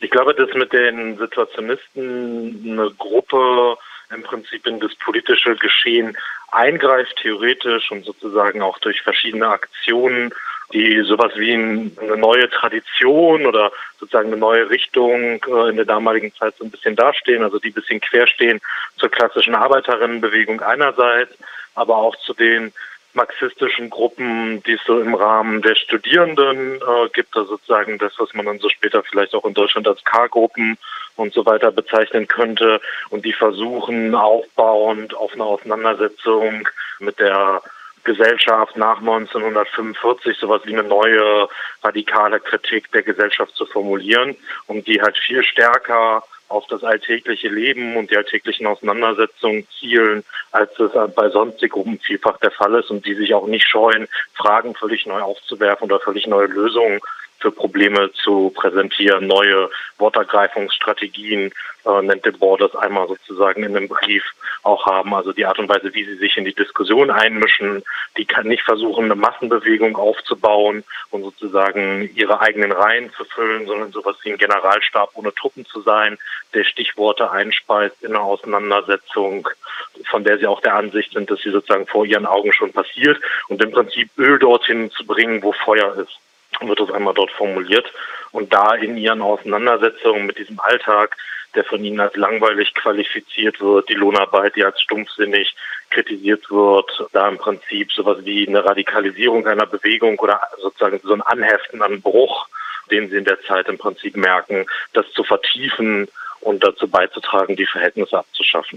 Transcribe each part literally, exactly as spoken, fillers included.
Ich glaube, dass mit den Situationisten eine Gruppe im Prinzip in das politische Geschehen eingreift, theoretisch und sozusagen auch durch verschiedene Aktionen, die sowas wie eine neue Tradition oder sozusagen eine neue Richtung in der damaligen Zeit so ein bisschen dastehen, also die ein bisschen querstehen zur klassischen Arbeiterinnenbewegung einerseits, aber auch zu den marxistischen Gruppen, die es so im Rahmen der Studierenden äh, gibt, also sozusagen das, was man dann so später vielleicht auch in Deutschland als K-Gruppen und so weiter bezeichnen könnte, und die versuchen aufbauend auf eine Auseinandersetzung mit der Gesellschaft nach neunzehnhundertfünfundvierzig sowas wie eine neue radikale Kritik der Gesellschaft zu formulieren, um die halt viel stärker auf das alltägliche Leben und die alltäglichen Auseinandersetzungen zielen, als es bei sonstigen Gruppen vielfach der Fall ist, und die sich auch nicht scheuen, Fragen völlig neu aufzuwerfen oder völlig neue Lösungen für Probleme zu präsentieren, neue Wortergreifungsstrategien, äh, nennt Debord das einmal sozusagen in dem Brief auch haben, also die Art und Weise, wie sie sich in die Diskussion einmischen, die kann nicht versuchen, eine Massenbewegung aufzubauen und sozusagen ihre eigenen Reihen zu füllen, sondern sowas wie ein Generalstab ohne Truppen zu sein, der Stichworte einspeist in eine Auseinandersetzung, von der sie auch der Ansicht sind, dass sie sozusagen vor ihren Augen schon passiert, und im Prinzip Öl dorthin zu bringen, wo Feuer ist, wird das einmal dort formuliert. Und da in ihren Auseinandersetzungen mit diesem Alltag, der von ihnen als langweilig qualifiziert wird, die Lohnarbeit, die als stumpfsinnig kritisiert wird, da im Prinzip sowas wie eine Radikalisierung einer Bewegung oder sozusagen so ein Anheften an Bruch, den sie in der Zeit im Prinzip merken, das zu vertiefen und dazu beizutragen, die Verhältnisse abzuschaffen.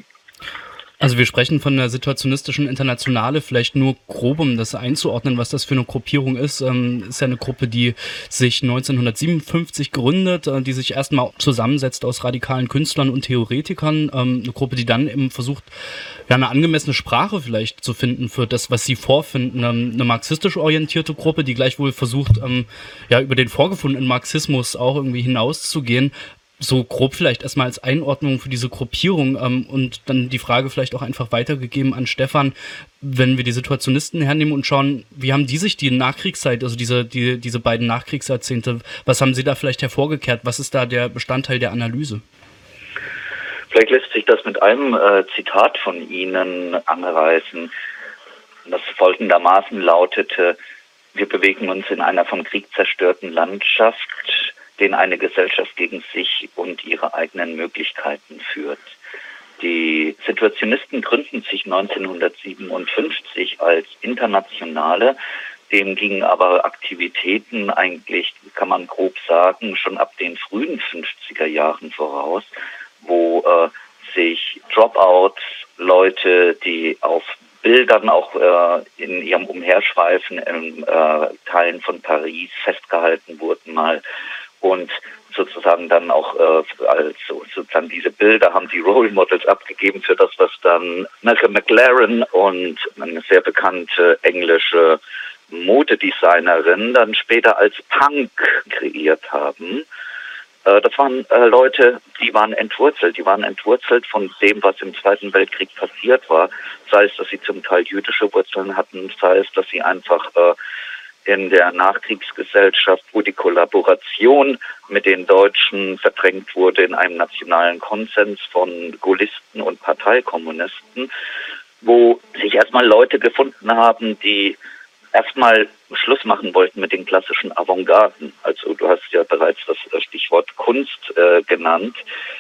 Also wir sprechen von der situationistischen Internationale, vielleicht nur grob, um das einzuordnen, was das für eine Gruppierung ist. Ähm, ist ja eine Gruppe, die sich neunzehnhundertsiebenundfünfzig gründet, äh, die sich erstmal zusammensetzt aus radikalen Künstlern und Theoretikern. Ähm, eine Gruppe, die dann eben versucht, ja, eine angemessene Sprache vielleicht zu finden für das, was sie vorfinden. Ähm, eine marxistisch orientierte Gruppe, die gleichwohl versucht, ähm, ja, über den vorgefundenen Marxismus auch irgendwie hinauszugehen. So grob vielleicht erstmal als Einordnung für diese Gruppierung, ähm, und dann die Frage vielleicht auch einfach weitergegeben an Stefan, wenn wir die Situationisten hernehmen und schauen, wie haben die sich die Nachkriegszeit, also diese, die, diese beiden Nachkriegsjahrzehnte, was haben sie da vielleicht hervorgekehrt? Was ist da der Bestandteil der Analyse? Vielleicht lässt sich das mit einem äh, Zitat von Ihnen anreißen, das folgendermaßen lautete: Wir bewegen uns in einer vom Krieg zerstörten Landschaft, den eine Gesellschaft gegen sich und ihre eigenen Möglichkeiten führt. Die Situationisten gründen sich neunzehnhundertsiebenundfünfzig als Internationale, dem gingen aber Aktivitäten eigentlich, kann man grob sagen, schon ab den frühen fünfziger Jahren voraus, wo äh, sich Dropouts, Leute, die auf Bildern auch äh, in ihrem Umherschweifen in äh, Teilen von Paris festgehalten wurden mal, und sozusagen dann auch äh, als sozusagen diese Bilder haben die Role Models abgegeben für das, was dann Malcolm McLaren und eine sehr bekannte englische Modedesignerin dann später als Punk kreiert haben. Äh, das waren äh, Leute, die waren entwurzelt, die waren entwurzelt von dem, was im Zweiten Weltkrieg passiert war, sei es, dass sie zum Teil jüdische Wurzeln hatten, sei es, dass sie einfach äh, in der Nachkriegsgesellschaft, wo die Kollaboration mit den Deutschen verdrängt wurde in einem nationalen Konsens von Gaullisten und Parteikommunisten, wo sich erstmal Leute gefunden haben, die erstmal Schluss machen wollten mit den klassischen Avantgarden. Also du hast ja bereits das Stichwort Kunst äh, genannt.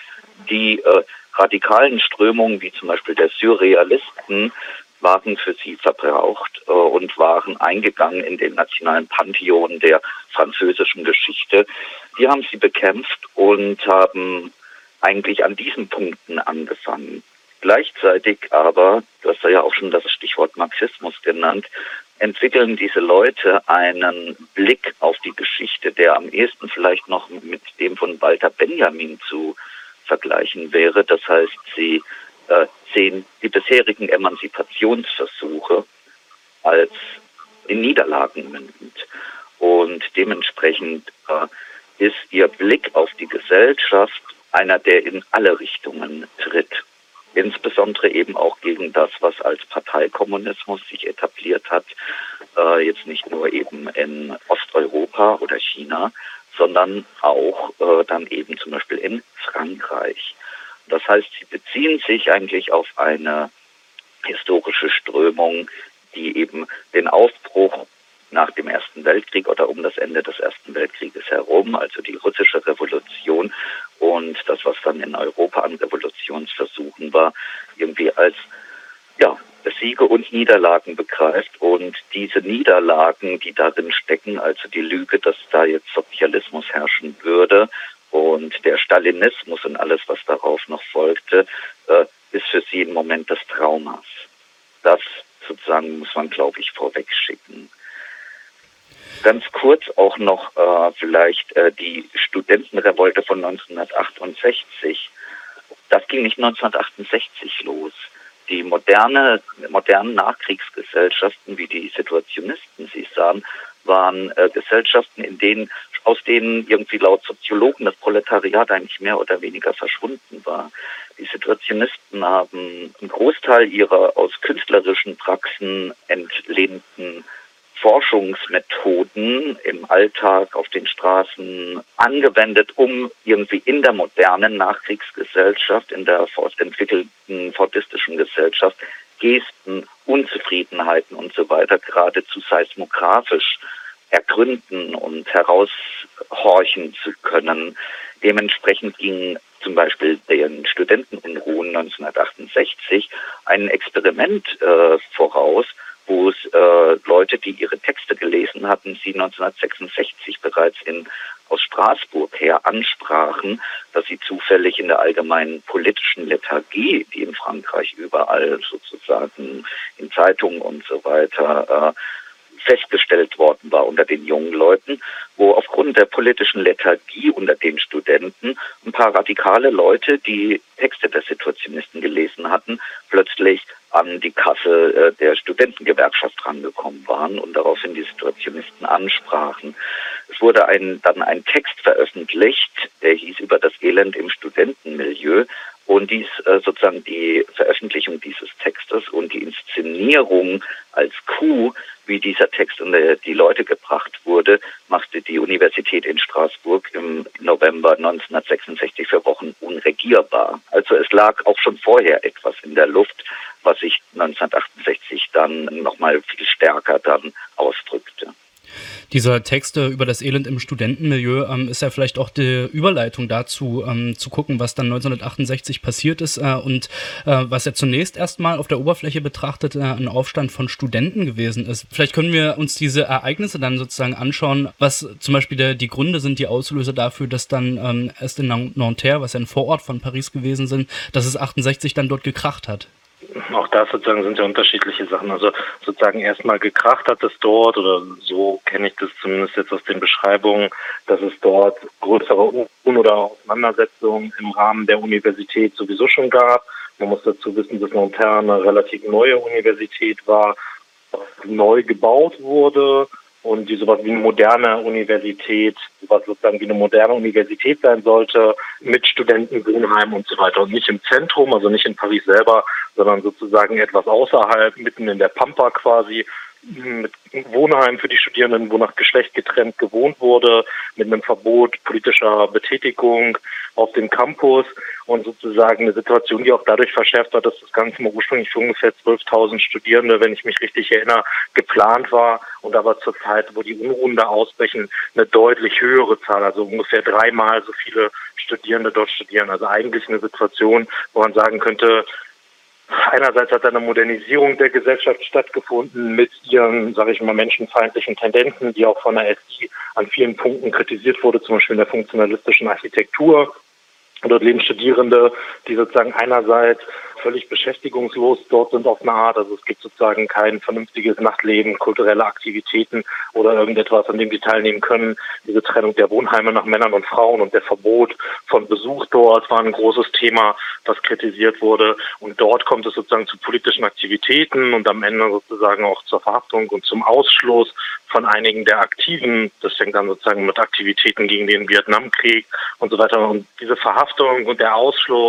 Die äh, radikalen Strömungen, wie zum Beispiel der Surrealisten, waren für sie verbraucht äh, und waren eingegangen in den nationalen Pantheon der französischen Geschichte. Die haben sie bekämpft und haben eigentlich an diesen Punkten angefangen. Gleichzeitig aber, du hast ja auch schon das Stichwort Marxismus genannt, entwickeln diese Leute einen Blick auf die Geschichte, der am ehesten vielleicht noch mit dem von Walter Benjamin zu vergleichen wäre. Das heißt, sie äh, sehen die bisherigen Emanzipationsversuche als in Niederlagen mündend. Und dementsprechend äh, ist ihr Blick auf die Gesellschaft einer, der in alle Richtungen tritt. Insbesondere eben auch gegen das, was als Parteikommunismus sich etabliert hat, äh, jetzt nicht nur eben in Osteuropa oder China, sondern auch äh, dann eben zum Beispiel in Frankreich. Das heißt, sie beziehen sich eigentlich auf eine historische Strömung, die eben den Aufbruch nach dem Ersten Weltkrieg oder um das Ende des Ersten Weltkrieges herum, also die russische Revolution und das, was dann in Europa an Revolutionsversuchen war, irgendwie als ja, Siege und Niederlagen begreift. Und diese Niederlagen, die darin stecken, also die Lüge, dass da jetzt Sozialismus herrschen würde und der Stalinismus und alles, was darauf noch folgte, äh, ist für sie ein Moment des Traumas. Das sozusagen muss man, glaube ich, vorweg schicken. Ganz kurz auch noch äh, vielleicht äh, die Studentenrevolte von neunzehnhundertachtundsechzig. Das ging nicht neunzehnhundertachtundsechzig los. Die moderne, modernen Nachkriegsgesellschaften, wie die Situationisten sie sahen, waren äh, Gesellschaften, in denen, aus denen irgendwie laut Soziologen das Proletariat eigentlich mehr oder weniger verschwunden war. Die Situationisten haben einen Großteil ihrer aus künstlerischen Praxen entlehnten Forschungsmethoden im Alltag auf den Straßen angewendet, um irgendwie in der modernen Nachkriegsgesellschaft, in der fortentwickelten fordistischen Gesellschaft Gesten, Unzufriedenheiten und so weiter geradezu seismografisch ergründen und heraushorchen zu können. Dementsprechend ging zum Beispiel den Studentenunruhen neunzehnhundertachtundsechzig ein Experiment äh, voraus, wo es äh, Leute, die ihre Texte gelesen hatten, sie neunzehnhundertsechsundsechzig bereits in, aus Straßburg her ansprachen, dass sie zufällig in der allgemeinen politischen Lethargie, die in Frankreich überall sozusagen in Zeitungen und so weiter äh, festgestellt worden war unter den jungen Leuten, wo aufgrund der politischen Lethargie unter den Studenten ein paar radikale Leute, die Texte der Situationisten gelesen hatten, plötzlich an die Kasse äh, der Studentengewerkschaft rangekommen waren und daraufhin die Situationisten ansprachen. Es wurde ein, dann ein Text veröffentlicht, der hieß über das Elend im Studentenmilieu, und dies äh, sozusagen die Veröffentlichung dieses Textes und die Inszenierung als Coup, wie dieser Text unter die Leute gebracht wurde, machte die Universität in Straßburg im November neunzehnhundertsechsundsechzig für Wochen unregierbar. Also es lag auch schon vorher etwas in der Luft, was sich neunzehnhundertachtundsechzig dann nochmal viel stärker dann ausdrückte. Dieser Text über das Elend im Studentenmilieu ähm, ist ja vielleicht auch die Überleitung dazu, ähm, zu gucken, was dann neunzehnhundertachtundsechzig passiert ist äh, und äh, was ja zunächst erstmal auf der Oberfläche betrachtet äh, ein Aufstand von Studenten gewesen ist. Vielleicht können wir uns diese Ereignisse dann sozusagen anschauen, was zum Beispiel der, die Gründe sind, die Auslöser dafür, dass dann ähm, erst in Nanterre, was ja ein Vorort von Paris gewesen sind, dass es achtundsechzig dann dort gekracht hat. Auch da sozusagen sind ja unterschiedliche Sachen. Also sozusagen erstmal gekracht hat es dort, oder so kenne ich das zumindest jetzt aus den Beschreibungen, dass es dort größere Un- oder Auseinandersetzungen im Rahmen der Universität sowieso schon gab. Man muss dazu wissen, dass Nanterre eine relativ neue Universität war, neu gebaut wurde und die sowas wie eine moderne Universität, sowas sozusagen wie eine moderne Universität sein sollte, mit Studentenwohnheim und so weiter. Und nicht im Zentrum, also nicht in Paris selber, sondern sozusagen etwas außerhalb, mitten in der Pampa quasi, mit Wohnheim für die Studierenden, wo nach Geschlecht getrennt gewohnt wurde, mit einem Verbot politischer Betätigung auf dem Campus und sozusagen eine Situation, die auch dadurch verschärft war, dass das Ganze mal ursprünglich für ungefähr zwölftausend Studierende, wenn ich mich richtig erinnere, geplant war und aber zur Zeit, wo die Unruhen da ausbrechen, eine deutlich höhere Zahl, also ungefähr dreimal so viele Studierende dort studieren. Also eigentlich eine Situation, wo man sagen könnte, einerseits hat eine Modernisierung der Gesellschaft stattgefunden mit ihren, sage ich mal, menschenfeindlichen Tendenzen, die auch von der S I an vielen Punkten kritisiert wurde, zum Beispiel in der funktionalistischen Architektur. Dort leben Studierende, die sozusagen einerseits völlig beschäftigungslos dort sind auf eine Art. Also es gibt sozusagen kein vernünftiges Nachtleben, kulturelle Aktivitäten oder irgendetwas, an dem sie teilnehmen können. Diese Trennung der Wohnheime nach Männern und Frauen und der Verbot von Besuch dort war ein großes Thema, was kritisiert wurde. Und dort kommt es sozusagen zu politischen Aktivitäten und am Ende sozusagen auch zur Verhaftung und zum Ausschluss von einigen der Aktiven. Das fängt dann sozusagen mit Aktivitäten gegen den Vietnamkrieg und so weiter. Und diese Verhaftung und der Ausschluss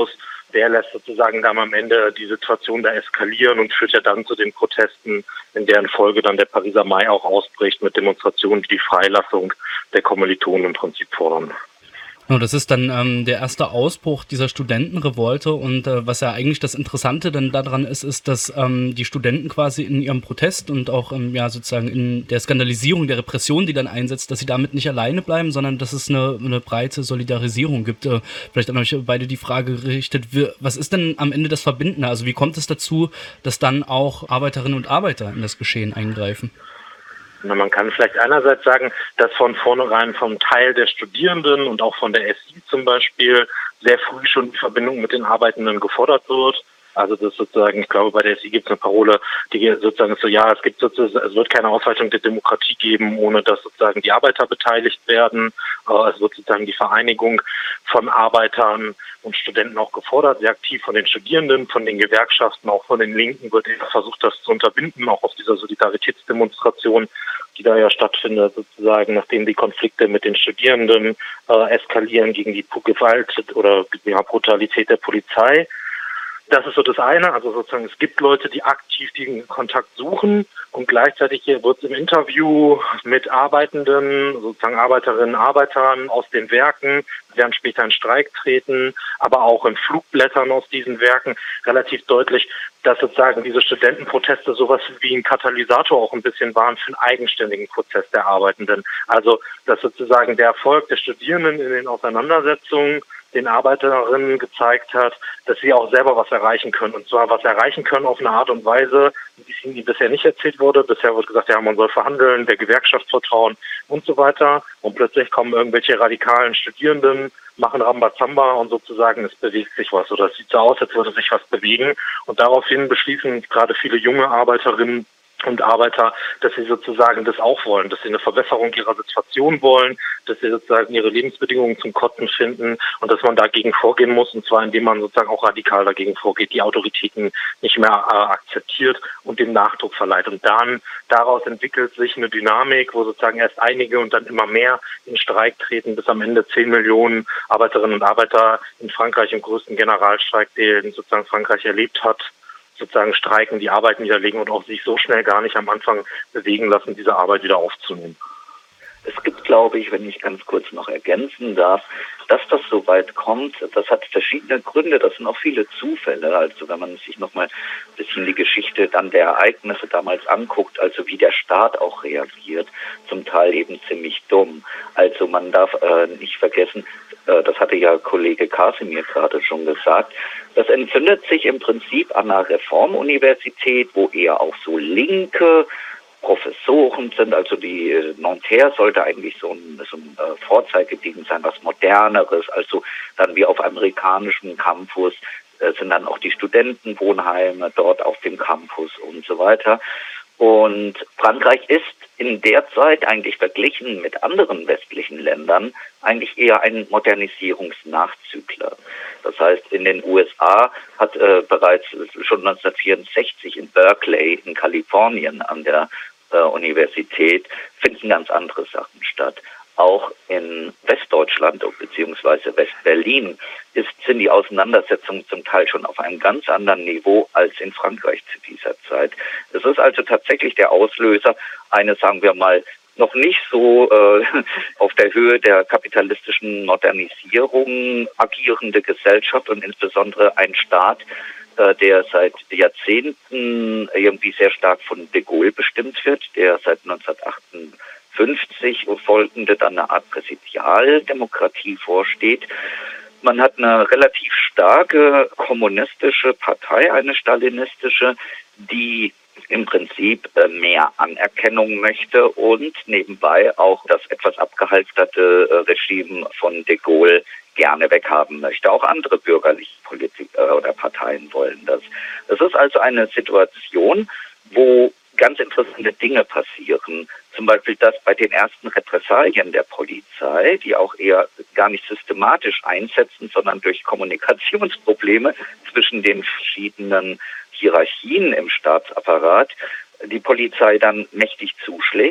der lässt sozusagen dann am Ende die Situation da eskalieren und führt ja dann zu den Protesten, in deren Folge dann der Pariser Mai auch ausbricht mit Demonstrationen, die die Freilassung der Kommilitonen im Prinzip fordern. Genau, das ist dann ähm, der erste Ausbruch dieser Studentenrevolte und äh, was ja eigentlich das Interessante dann daran ist, ist, dass ähm, die Studenten quasi in ihrem Protest und auch ähm, ja sozusagen in der Skandalisierung, der Repression, die dann einsetzt, dass sie damit nicht alleine bleiben, sondern dass es eine, eine breite Solidarisierung gibt. Äh, vielleicht an euch beide die Frage gerichtet, was ist denn am Ende das Verbindende? Also wie kommt es dazu, dass dann auch Arbeiterinnen und Arbeiter in das Geschehen eingreifen? Na, man kann vielleicht einerseits sagen, dass von vornherein vom Teil der Studierenden und auch von der S I zum Beispiel sehr früh schon die Verbindung mit den Arbeitenden gefordert wird. Also das sozusagen, ich glaube, bei der S I gibt es eine Parole, die sozusagen ist so, ja, es gibt sozusagen, es wird keine Ausweitung der Demokratie geben, ohne dass sozusagen die Arbeiter beteiligt werden. Es wird sozusagen die Vereinigung von Arbeitern und Studenten auch gefordert, sehr aktiv von den Studierenden, von den Gewerkschaften, auch von den Linken wird versucht, das zu unterbinden, auch auf dieser Solidaritätsdemonstration, die da ja stattfindet, sozusagen, nachdem die Konflikte mit den Studierenden äh, eskalieren gegen die Gewalt oder die Brutalität der Polizei. Das ist so das eine, also sozusagen es gibt Leute, die aktiv den Kontakt suchen und gleichzeitig wird es im Interview mit Arbeitenden, sozusagen Arbeiterinnen, Arbeitern aus den Werken, werden später in Streik treten, aber auch in Flugblättern aus diesen Werken relativ deutlich, dass sozusagen diese Studentenproteste sowas wie ein Katalysator auch ein bisschen waren für einen eigenständigen Prozess der Arbeitenden. Also dass sozusagen der Erfolg der Studierenden in den Auseinandersetzungen den Arbeiterinnen gezeigt hat, dass sie auch selber was erreichen können. Und zwar was erreichen können auf eine Art und Weise, die ihnen bisher nicht erzählt wurde. Bisher wird gesagt, ja, man soll verhandeln, der Gewerkschaft vertrauen und so weiter. Und plötzlich kommen irgendwelche radikalen Studierenden, machen Rambazamba und sozusagen es bewegt sich was. Oder es sieht so aus, als würde sich was bewegen. Und daraufhin beschließen gerade viele junge Arbeiterinnen und Arbeiter, dass sie sozusagen das auch wollen, dass sie eine Verbesserung ihrer Situation wollen, dass sie sozusagen ihre Lebensbedingungen zum Kotten finden und dass man dagegen vorgehen muss, und zwar indem man sozusagen auch radikal dagegen vorgeht, die Autoritäten nicht mehr äh, akzeptiert und dem Nachdruck verleiht. Und dann daraus entwickelt sich eine Dynamik, wo sozusagen erst einige und dann immer mehr in Streik treten, bis am Ende zehn Millionen Arbeiterinnen und Arbeiter in Frankreich im größten Generalstreik, den sozusagen Frankreich erlebt hat, sozusagen streiken, die Arbeit niederlegen und auch sich so schnell gar nicht am Anfang bewegen lassen, diese Arbeit wieder aufzunehmen. Es gibt, glaube ich, wenn ich ganz kurz noch ergänzen darf, dass das so weit kommt, das hat verschiedene Gründe, das sind auch viele Zufälle. Also wenn man sich nochmal ein bisschen die Geschichte dann der Ereignisse damals anguckt, also wie der Staat auch reagiert, zum Teil eben ziemlich dumm. Also man darf äh, nicht vergessen, äh, das hatte ja Kollege Kasimir gerade schon gesagt, das entzündet sich im Prinzip an einer Reformuniversität, wo eher auch so linke Professoren sind, also die äh, Nanterre sollte eigentlich so ein, so ein äh, Vorzeigeding sein, was Moderneres, also dann wie auf amerikanischem Campus äh, sind dann auch die Studentenwohnheime dort auf dem Campus und so weiter. Und Frankreich ist in der Zeit eigentlich verglichen mit anderen westlichen Ländern eigentlich eher ein Modernisierungsnachzügler. Das heißt, in den U S A hat äh, bereits schon neunzehnhundertvierundsechzig in Berkeley in Kalifornien an der äh, Universität finden ganz andere Sachen statt. Auch in Westdeutschland bzw. Westberlin ist, sind die Auseinandersetzungen zum Teil schon auf einem ganz anderen Niveau als in Frankreich zu dieser Zeit. Es ist also tatsächlich der Auslöser eines, sagen wir mal, noch nicht so äh, auf der Höhe der kapitalistischen Modernisierung agierende Gesellschaft und insbesondere ein Staat, äh, der seit Jahrzehnten irgendwie sehr stark von de Gaulle bestimmt wird, der seit neunzehnhundertachtundfünfzig und folgende dann eine Art Präsidialdemokratie vorsteht. Man hat eine relativ starke kommunistische Partei, eine stalinistische, die im Prinzip mehr Anerkennung möchte und nebenbei auch das etwas abgehalfterte Regime von de Gaulle gerne weghaben möchte. Auch andere bürgerliche Politik oder Parteien wollen das. Es ist also eine Situation, wo ganz interessante Dinge passieren. Zum Beispiel, dass bei den ersten Repressalien der Polizei, die auch eher gar nicht systematisch einsetzen, sondern durch Kommunikationsprobleme zwischen den verschiedenen Hierarchien im Staatsapparat, die Polizei dann mächtig zuschlägt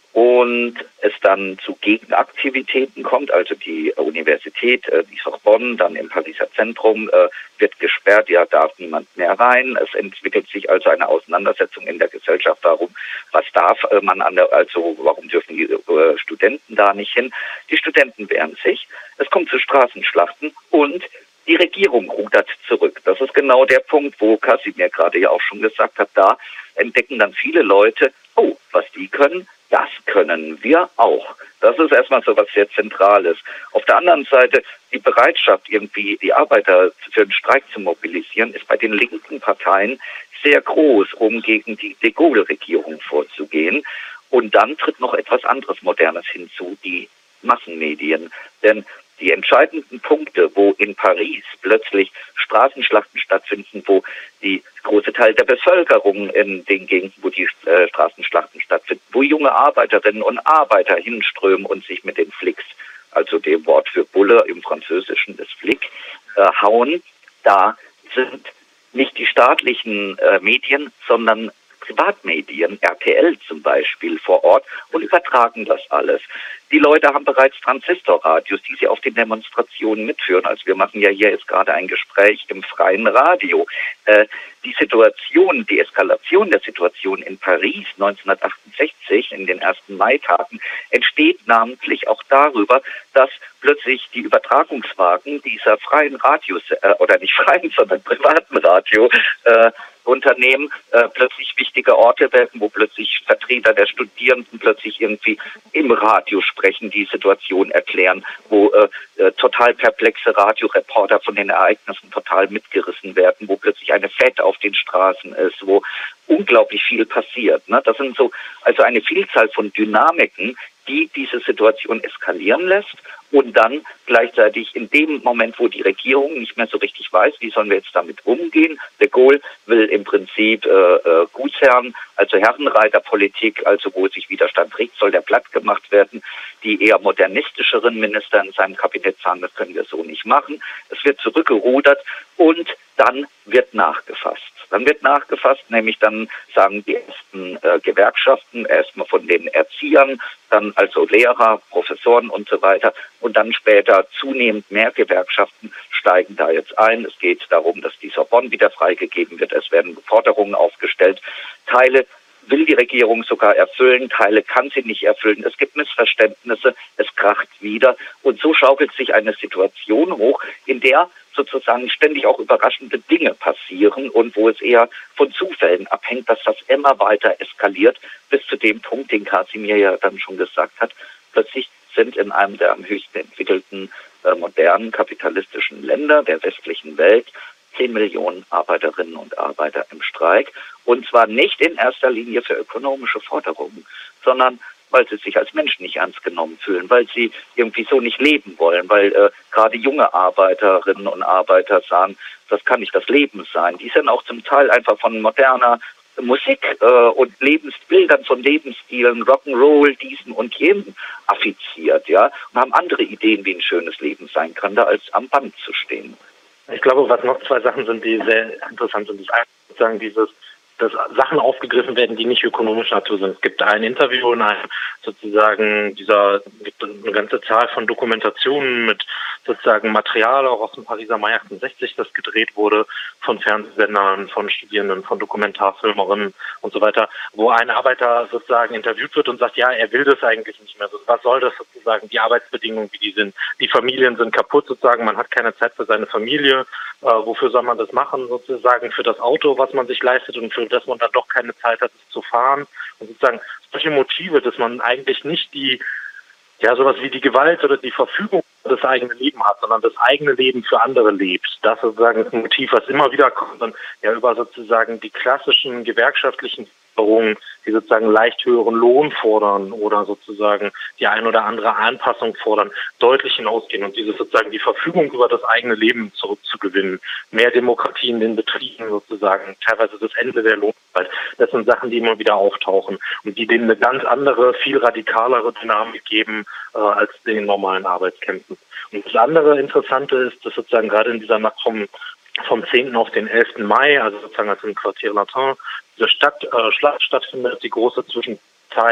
und es dann zu Gegenaktivitäten kommt, also die Universität, äh, die Sorbonne, dann im Pariser Zentrum, äh, wird gesperrt, ja, darf niemand mehr rein. Es entwickelt sich also eine Auseinandersetzung in der Gesellschaft darum, was darf äh, man an der, also warum dürfen die äh, Studenten da nicht hin? Die Studenten wehren sich, es kommt zu Straßenschlachten und die Regierung rudert zurück. Das ist genau der Punkt, wo Kasimir gerade ja auch schon gesagt hat, da entdecken dann viele Leute, oh, was die können, das können wir auch. Das ist erstmal so was sehr Zentrales. Auf der anderen Seite, die Bereitschaft, irgendwie die Arbeiter für einen Streik zu mobilisieren, ist bei den linken Parteien sehr groß, um gegen die de Gaulle-Regierung vorzugehen. Und dann tritt noch etwas anderes Modernes hinzu, die Massenmedien. Denn die entscheidenden Punkte, wo in Paris plötzlich Straßenschlachten stattfinden, wo die große Teil der Bevölkerung in den Gegenden, wo die äh, Straßenschlachten stattfinden, wo junge Arbeiterinnen und Arbeiter hinströmen und sich mit den Flicks, also dem Wort für Bulle im Französischen des Flick, äh, hauen, da sind nicht die staatlichen äh, Medien, sondern Privatmedien, R T L zum Beispiel, vor Ort und übertragen das alles. Die Leute haben bereits Transistorradios, die sie auf den Demonstrationen mitführen. Also wir machen ja hier jetzt gerade ein Gespräch im freien Radio. Äh, die Situation, die Eskalation der Situation in Paris neunzehnhundertachtundsechzig, in den ersten Maitagen, entsteht namentlich auch darüber, dass plötzlich die Übertragungswagen dieser freien Radios, äh, oder nicht freien, sondern privaten Radio, äh, Unternehmen äh, plötzlich wichtige Orte werden, wo plötzlich Vertreter der Studierenden plötzlich irgendwie im Radio sprechen, die Situation erklären, wo äh, äh, total perplexe Radioreporter von den Ereignissen total mitgerissen werden, wo plötzlich eine Fete auf den Straßen ist, wo unglaublich viel passiert. Ne? Das sind so also eine Vielzahl von Dynamiken, die diese Situation eskalieren lässt und dann gleichzeitig in dem Moment, wo die Regierung nicht mehr so richtig weiß, wie sollen wir jetzt damit umgehen. De Gaulle will im Prinzip äh, äh, Gutsherren, also Herrenreiterpolitik, also wo sich Widerstand regt, soll der platt gemacht werden. Die eher modernistischeren Minister in seinem Kabinett sagen, das können wir so nicht machen. Es wird zurückgerudert und dann wird nachgefasst. Dann wird nachgefasst, nämlich dann sagen die ersten äh, Gewerkschaften, erstmal von den Erziehern, dann also Lehrer, Professoren und so weiter und dann später zunehmend mehr Gewerkschaften steigen da jetzt ein. Es geht darum, dass die Sorbonne wieder freigegeben wird. Es werden Forderungen aufgestellt. Teile will die Regierung sogar erfüllen, Teile kann sie nicht erfüllen. Es gibt Missverständnisse, es kracht wieder und so schaukelt sich eine Situation hoch, in der sozusagen ständig auch überraschende Dinge passieren und wo es eher von Zufällen abhängt, dass das immer weiter eskaliert, bis zu dem Punkt, den Kasimir ja dann schon gesagt hat, plötzlich sind in einem der am höchsten entwickelten äh, modernen kapitalistischen Länder der westlichen Welt zehn Millionen Arbeiterinnen und Arbeiter im Streik und zwar nicht in erster Linie für ökonomische Forderungen, sondern weil sie sich als Menschen nicht ernst genommen fühlen, weil sie irgendwie so nicht leben wollen, weil äh, gerade junge Arbeiterinnen und Arbeiter sagen, das kann nicht das Leben sein. Die sind auch zum Teil einfach von moderner Musik äh, und Lebensbildern von Lebensstilen, Rock'n'Roll, diesen und jenem affiziert, ja, und haben andere Ideen, wie ein schönes Leben sein kann, da als am Band zu stehen. Ich glaube, was noch zwei Sachen sind, die sehr interessant sind. Das eine ist sozusagen dieses, dass Sachen aufgegriffen werden, die nicht ökonomischer Natur sind. Es gibt ein Interview in einem sozusagen dieser, gibt eine ganze Zahl von Dokumentationen mit sozusagen Material auch aus dem Pariser Mai achtundsechzig, das gedreht wurde von Fernsehsendern, von Studierenden, von Dokumentarfilmerinnen und so weiter, wo ein Arbeiter sozusagen interviewt wird und sagt, ja, er will das eigentlich nicht mehr. Was soll das sozusagen, die Arbeitsbedingungen, wie die sind? Die Familien sind kaputt sozusagen, man hat keine Zeit für seine Familie. Äh, wofür soll man das machen sozusagen? Für das Auto, was man sich leistet und für das man dann doch keine Zeit hat, es zu fahren. Und sozusagen solche Motive, dass man eigentlich nicht die, ja, sowas wie die Gewalt oder die Verfügung über das eigene Leben hat, sondern das eigene Leben für andere lebt. Das ist sozusagen ein Motiv, was immer wieder kommt und ja über sozusagen die klassischen gewerkschaftlichen Forderungen, die sozusagen leicht höheren Lohn fordern oder sozusagen die ein oder andere Anpassung fordern, deutlich hinausgehen und diese sozusagen die Verfügung über das eigene Leben zurückzugewinnen. Mehr Demokratie in den Betrieben sozusagen, teilweise das Ende der Lohnarbeit. Das sind Sachen, die immer wieder auftauchen und die denen eine ganz andere, viel radikalere Dynamik geben äh, als den normalen Arbeitskämpfen. Und das andere Interessante ist, dass sozusagen gerade in dieser Nacht vom vom zehnten auf den elften Mai, also sozusagen als im Quartier Latin, diese Stadt, äh, Schlacht stattfindet, die große zwischen Partei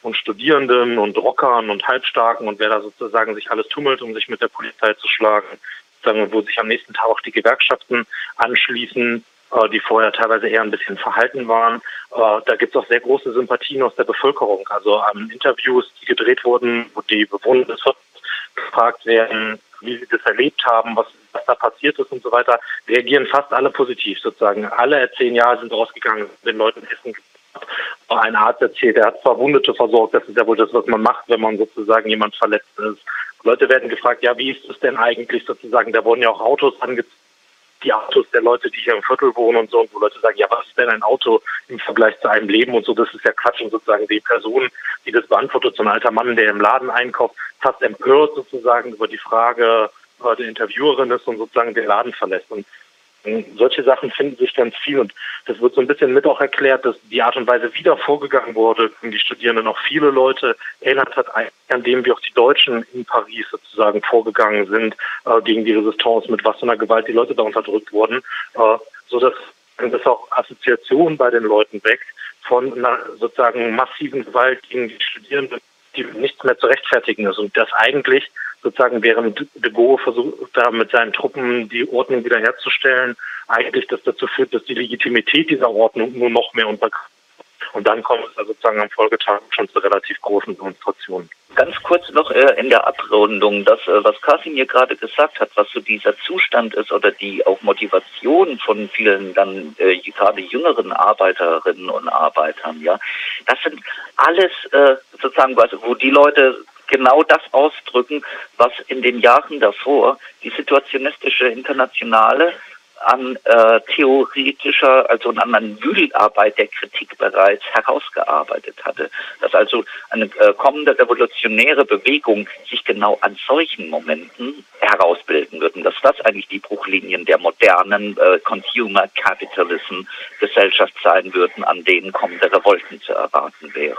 und Studierenden und Rockern und Halbstarken und wer da sozusagen sich alles tummelt, um sich mit der Polizei zu schlagen, wo sich am nächsten Tag auch die Gewerkschaften anschließen, die vorher teilweise eher ein bisschen verhalten waren. Da gibt es auch sehr große Sympathien aus der Bevölkerung. Also an Interviews, die gedreht wurden, wo die Bewohner des Viertels gefragt werden, wie sie das erlebt haben, was, was da passiert ist und so weiter, reagieren fast alle positiv sozusagen. Alle erzählen, ja, sind rausgegangen, den Leuten Essen. Ein Arzt erzählt, er hat Verwundete versorgt. Das ist ja wohl das, was man macht, wenn man sozusagen jemand verletzt ist. Leute werden gefragt, ja, wie ist es denn eigentlich sozusagen? Da wurden ja auch Autos angezogen, die Autos der Leute, die hier im Viertel wohnen und so, und wo Leute sagen, ja, was ist denn ein Auto im Vergleich zu einem Leben und so, das ist ja Quatsch. Und sozusagen die Person, die das beantwortet, so ein alter Mann, der im Laden einkauft, fast empört sozusagen über die Frage, äh, der Interviewerin ist und sozusagen den Laden verlässt. Und solche Sachen finden sich ganz viel und das wird so ein bisschen mit auch erklärt, dass die Art und Weise, wie da vorgegangen wurde, die Studierenden auch viele Leute erinnert hat, an dem wie auch die Deutschen in Paris sozusagen vorgegangen sind äh, gegen die Resistance, mit was für einer Gewalt die Leute da unterdrückt wurden, äh, so dass das auch Assoziationen bei den Leuten weckt von einer sozusagen massiven Gewalt gegen die Studierenden, die nichts mehr zu rechtfertigen ist und das eigentlich sozusagen während de Gaulle versucht da mit seinen Truppen die Ordnung wiederherzustellen, eigentlich das dazu führt, dass die Legitimität dieser Ordnung nur noch mehr untergräbt. Und dann kommt es also sozusagen am Folgetag schon zu relativ großen Demonstrationen. Ganz kurz noch äh, in der Abrundung, das, äh, was Kasimir gerade gesagt hat, was so dieser Zustand ist oder die auch Motivation von vielen dann äh, gerade jüngeren Arbeiterinnen und Arbeitern, ja, das sind alles äh, sozusagen, was, wo die Leute genau das ausdrücken, was in den Jahren davor die situationistische Internationale an äh, theoretischer, also an einer Wühlarbeit der Kritik bereits herausgearbeitet hatte. Dass also eine äh, kommende revolutionäre Bewegung sich genau an solchen Momenten herausbilden wird. Und dass das eigentlich die Bruchlinien der modernen äh, Consumer Capitalism Gesellschaft sein würden, an denen kommende Revolten zu erwarten wären.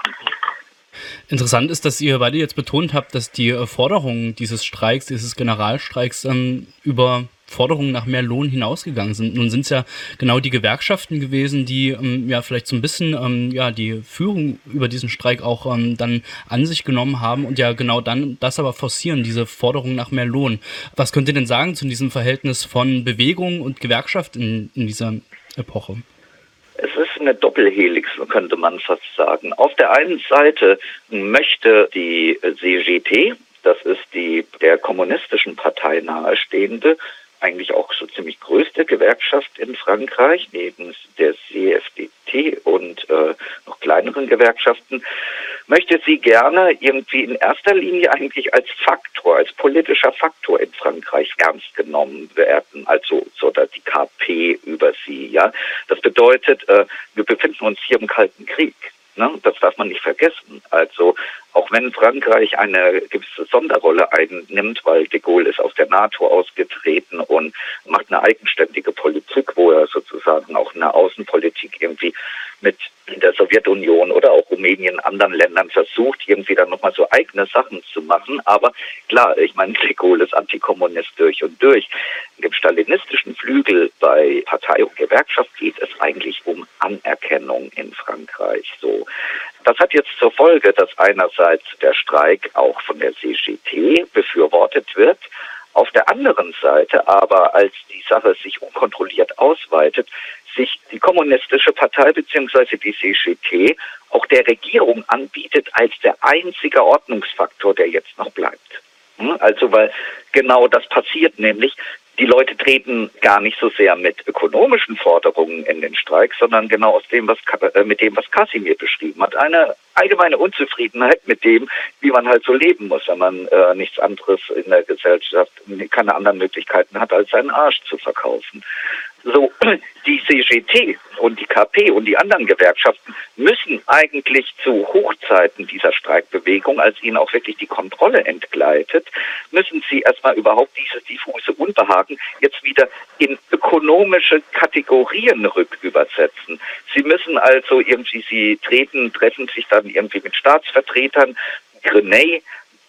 Interessant ist, dass ihr beide jetzt betont habt, dass die Forderungen dieses Streiks, dieses Generalstreiks ähm, über Forderungen nach mehr Lohn hinausgegangen sind. Nun sind es ja genau die Gewerkschaften gewesen, die ähm, ja vielleicht so ein bisschen ähm, ja die Führung über diesen Streik auch ähm, dann an sich genommen haben und ja genau dann das aber forcieren, diese Forderung nach mehr Lohn. Was könnt ihr denn sagen zu diesem Verhältnis von Bewegung und Gewerkschaft in, in dieser Epoche? Es ist eine Doppelhelix, könnte man fast sagen. Auf der einen Seite möchte die C G T, das ist die der kommunistischen Partei nahestehende, eigentlich auch so ziemlich größte Gewerkschaft in Frankreich, neben der C F D T und äh, noch kleineren Gewerkschaften, möchte sie gerne irgendwie in erster Linie eigentlich als Faktor, als politischer Faktor in Frankreich ernst genommen werden, also so die K P über sie. Ja, das bedeutet, äh, wir befinden uns hier im Kalten Krieg. Ne? Das darf man nicht vergessen. Also auch wenn Frankreich eine gewisse Sonderrolle einnimmt, weil de Gaulle ist aus der NATO ausgetreten und macht eine eigenständige Politik, wo er sozusagen auch in der Außenpolitik irgendwie mit der Sowjetunion oder auch Rumänien, anderen Ländern versucht, irgendwie dann nochmal so eigene Sachen zu machen. Aber klar, ich meine, de Gaulle ist Antikommunist durch und durch. Im stalinistischen Flügel bei Partei und Gewerkschaft geht es eigentlich um Anerkennung in Frankreich. So, das hat jetzt zur Folge, dass einerseits der Streik auch von der C G T befürwortet wird, auf der anderen Seite aber, als die Sache sich unkontrolliert ausweitet, sich die kommunistische Partei bzw. die C G T auch der Regierung anbietet als der einzige Ordnungsfaktor, der jetzt noch bleibt. Also weil genau das passiert, nämlich die Leute treten gar nicht so sehr mit ökonomischen Forderungen in den Streik, sondern genau aus dem, was mit dem, was Kasimir beschrieben hat. Eine allgemeine Unzufriedenheit mit dem, wie man halt so leben muss, wenn man äh, nichts anderes in der Gesellschaft, keine anderen Möglichkeiten hat, als seinen Arsch zu verkaufen. So, die C G T und die K P und die anderen Gewerkschaften müssen eigentlich zu Hochzeiten dieser Streikbewegung, als ihnen auch wirklich die Kontrolle entgleitet, müssen sie erstmal überhaupt dieses diffuse Unbehagen jetzt wieder in ökonomische Kategorien rückübersetzen. Sie müssen also irgendwie, sie treten, treffen sich dann irgendwie mit Staatsvertretern, Grenay,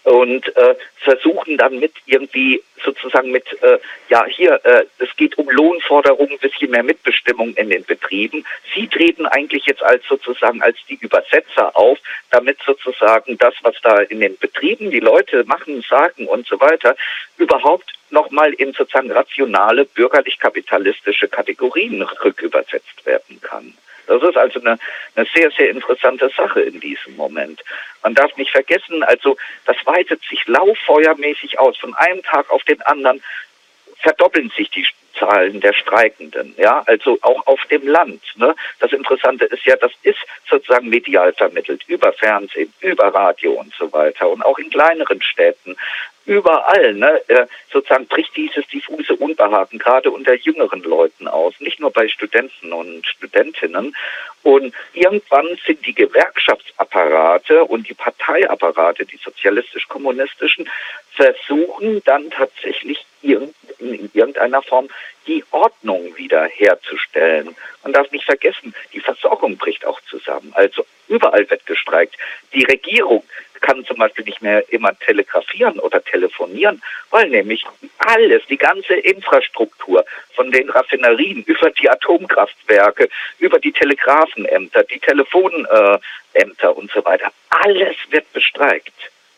und äh, versuchen dann mit irgendwie sozusagen mit, äh, ja hier, äh, es geht um Lohnforderungen, ein bisschen mehr Mitbestimmung in den Betrieben. Sie treten eigentlich jetzt als sozusagen als die Übersetzer auf, damit sozusagen das, was da in den Betrieben die Leute machen, sagen und so weiter, überhaupt nochmal in sozusagen rationale bürgerlich-kapitalistische Kategorien rückübersetzt werden kann. Das ist also eine, eine sehr, sehr interessante Sache in diesem Moment. Man darf nicht vergessen, also das weitet sich lauffeuermäßig aus. Von einem Tag auf den anderen verdoppeln sich die Zahlen der Streikenden, ja, also auch auf dem Land. Ne? Das Interessante ist ja, das ist sozusagen medial vermittelt, über Fernsehen, über Radio und so weiter und auch in kleineren Städten. Überall, ne, sozusagen bricht dieses diffuse Unbehagen gerade unter jüngeren Leuten aus, nicht nur bei Studenten und Studentinnen. Und irgendwann sind die Gewerkschaftsapparate und die Parteiapparate, die sozialistisch-kommunistischen, versuchen dann tatsächlich in irgendeiner Form die Ordnung wiederherzustellen. Man darf nicht vergessen, die Versorgung bricht auch zusammen. Also überall wird gestreikt. Die Regierung kann zum Beispiel nicht mehr immer telegrafieren oder telefonieren, weil nämlich alles, die ganze Infrastruktur von den Raffinerien über die Atomkraftwerke, über die Telegrafenämter, die Telefonämter und so weiter, alles wird bestreikt.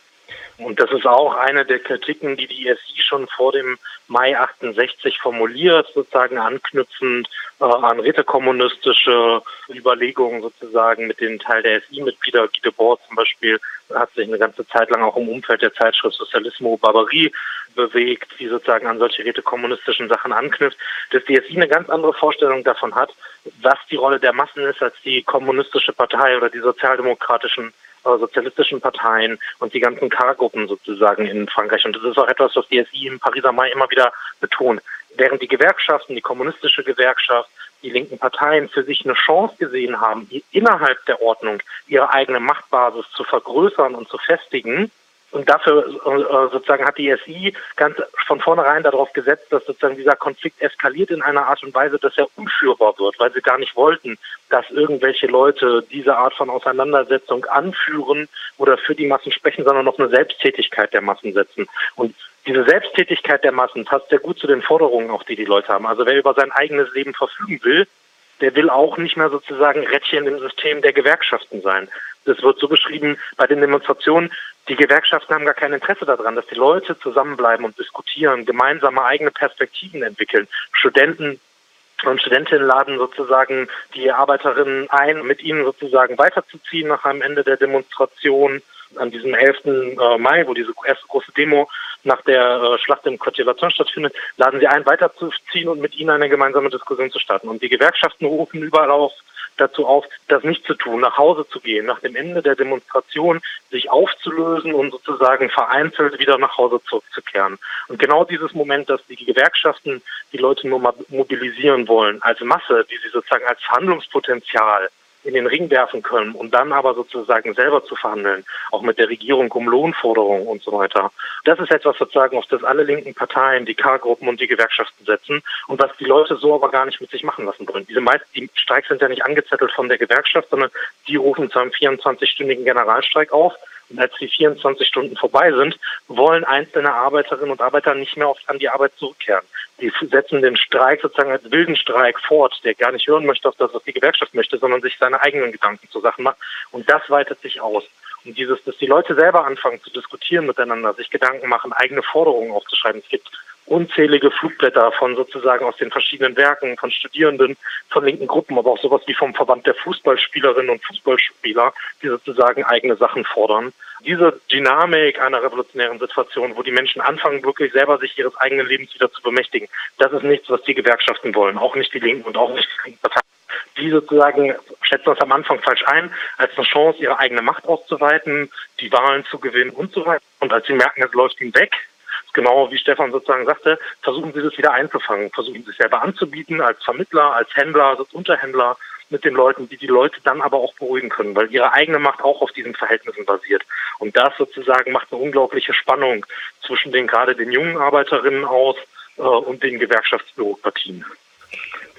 Und das ist auch eine der Kritiken, die die S I schon vor dem Mai achtundsechzig formuliert, sozusagen anknüpfend äh, an rätekommunistische Überlegungen sozusagen mit den Teil der S I-Mitglieder. Guy Debord zum Beispiel hat sich eine ganze Zeit lang auch im Umfeld der Zeitschrift Sozialismo Barbarie bewegt, die sozusagen an solche rätekommunistischen Sachen anknüpft, dass die S I eine ganz andere Vorstellung davon hat, was die Rolle der Massen ist, als die kommunistische Partei oder die sozialdemokratischen sozialistischen Parteien und die ganzen K-Gruppen sozusagen in Frankreich. Und das ist auch etwas, was die S I im Pariser Mai immer wieder betont. Während die Gewerkschaften, die kommunistische Gewerkschaft, die linken Parteien für sich eine Chance gesehen haben, innerhalb der Ordnung ihre eigene Machtbasis zu vergrößern und zu festigen, und dafür äh, sozusagen hat die S I ganz von vornherein darauf gesetzt, dass sozusagen dieser Konflikt eskaliert in einer Art und Weise, dass er unführbar wird, weil sie gar nicht wollten, dass irgendwelche Leute diese Art von Auseinandersetzung anführen oder für die Massen sprechen, sondern auf eine Selbsttätigkeit der Massen setzen. Und diese Selbsttätigkeit der Massen passt sehr gut zu den Forderungen, auch die die Leute haben. Also wer über sein eigenes Leben verfügen will, der will auch nicht mehr sozusagen Rädchen im System der Gewerkschaften sein. Das wird so beschrieben bei den Demonstrationen, die Gewerkschaften haben gar kein Interesse daran, dass die Leute zusammenbleiben und diskutieren, gemeinsame eigene Perspektiven entwickeln. Studenten und Studentinnen laden sozusagen die Arbeiterinnen ein, mit ihnen sozusagen weiterzuziehen nach einem Ende der Demonstration an diesem elften Mai, wo diese erste große Demo nach der Schlacht im Côte d'Ivoire stattfindet, laden sie ein, weiterzuziehen und mit ihnen eine gemeinsame Diskussion zu starten. Und die Gewerkschaften rufen überall auf, dazu auf, das nicht zu tun, nach Hause zu gehen, nach dem Ende der Demonstration sich aufzulösen und sozusagen vereinzelt wieder nach Hause zurückzukehren. Und genau dieses Moment, dass die Gewerkschaften die Leute nur mobilisieren wollen, als Masse, die sie sozusagen als Verhandlungspotenzial in den Ring werfen können und dann aber sozusagen selber zu verhandeln, auch mit der Regierung um Lohnforderungen und so weiter. Das ist etwas sozusagen, auf das alle linken Parteien, die K-Gruppen und die Gewerkschaften setzen und was die Leute so aber gar nicht mit sich machen lassen wollen. Diese meisten, die Streiks sind ja nicht angezettelt von der Gewerkschaft, sondern die rufen zu einem vierundzwanzigstündigen Generalstreik auf. Und als die vierundzwanzig Stunden vorbei sind, wollen einzelne Arbeiterinnen und Arbeiter nicht mehr oft an die Arbeit zurückkehren. Die setzen den Streik sozusagen als wilden Streik fort, der gar nicht hören möchte auf das, was die Gewerkschaft möchte, sondern sich seine eigenen Gedanken zu Sachen macht. Und das weitet sich aus. Und dieses, dass die Leute selber anfangen zu diskutieren miteinander, sich Gedanken machen, eigene Forderungen aufzuschreiben. Es gibt unzählige Flugblätter von sozusagen aus den verschiedenen Werken, von Studierenden, von linken Gruppen, aber auch sowas wie vom Verband der Fußballspielerinnen und Fußballspieler, die sozusagen eigene Sachen fordern. Diese Dynamik einer revolutionären Situation, wo die Menschen anfangen, wirklich selber sich ihres eigenen Lebens wieder zu bemächtigen, das ist nichts, was die Gewerkschaften wollen, auch nicht die Linken und auch nicht die Parteien. Die sozusagen schätzen das am Anfang falsch ein, als eine Chance, ihre eigene Macht auszuweiten, die Wahlen zu gewinnen und so weiter. Und als sie merken, es läuft ihnen weg, genau wie Stefan sozusagen sagte, versuchen sie das wieder einzufangen, versuchen sich selber anzubieten als Vermittler, als Händler, als Unterhändler mit den Leuten, die die Leute dann aber auch beruhigen können, weil ihre eigene Macht auch auf diesen Verhältnissen basiert. Und das sozusagen macht eine unglaubliche Spannung zwischen den gerade den jungen Arbeiterinnen aus äh, und den Gewerkschaftsbürokratien.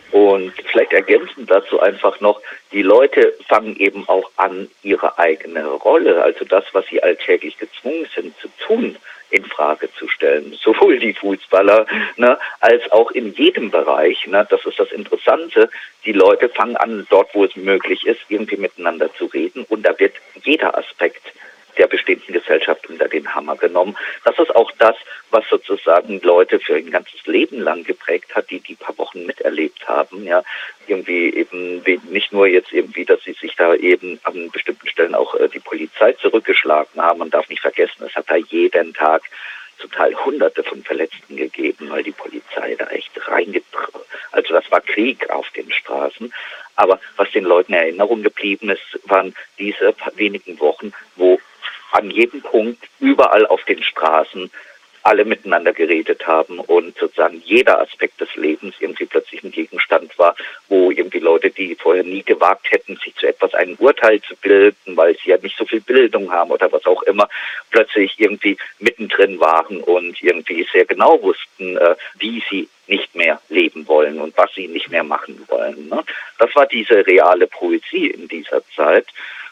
Und vielleicht ergänzend dazu einfach noch, die Leute fangen eben auch an, ihre eigene Rolle, also das, was sie alltäglich gezwungen sind zu tun, in Frage zu stellen. Sowohl die Fußballer, ne, als auch in jedem Bereich. Ne, das ist das Interessante. Die Leute fangen an, dort, wo es möglich ist, irgendwie miteinander zu reden. Und da wird jeder Aspekt der bestehenden Gesellschaft unter den Hammer genommen. Das ist auch das, was sozusagen Leute für ein ganzes Leben lang geprägt hat, die die paar Wochen miterlebt haben. Ja, irgendwie eben nicht nur jetzt irgendwie, dass sie sich da eben an bestimmten Stellen auch äh, die Polizei zurückgeschlagen haben. Man darf nicht vergessen, es hat da jeden Tag zum Teil Hunderte von Verletzten gegeben, weil die Polizei da echt reingetraut. Also das war Krieg auf den Straßen. Aber was den Leuten in Erinnerung geblieben ist, waren diese paar wenigen Wochen, wo an jedem Punkt, überall auf den Straßen, alle miteinander geredet haben und sozusagen jeder Aspekt des Lebens irgendwie plötzlich ein Gegenstand war, wo irgendwie Leute, die vorher nie gewagt hätten, sich zu etwas ein Urteil zu bilden, weil sie ja nicht so viel Bildung haben oder was auch immer, plötzlich irgendwie mittendrin waren und irgendwie sehr genau wussten, äh, wie sie nicht mehr leben wollen und was sie nicht mehr machen wollen. Ne? Das war diese reale Poesie in dieser Zeit.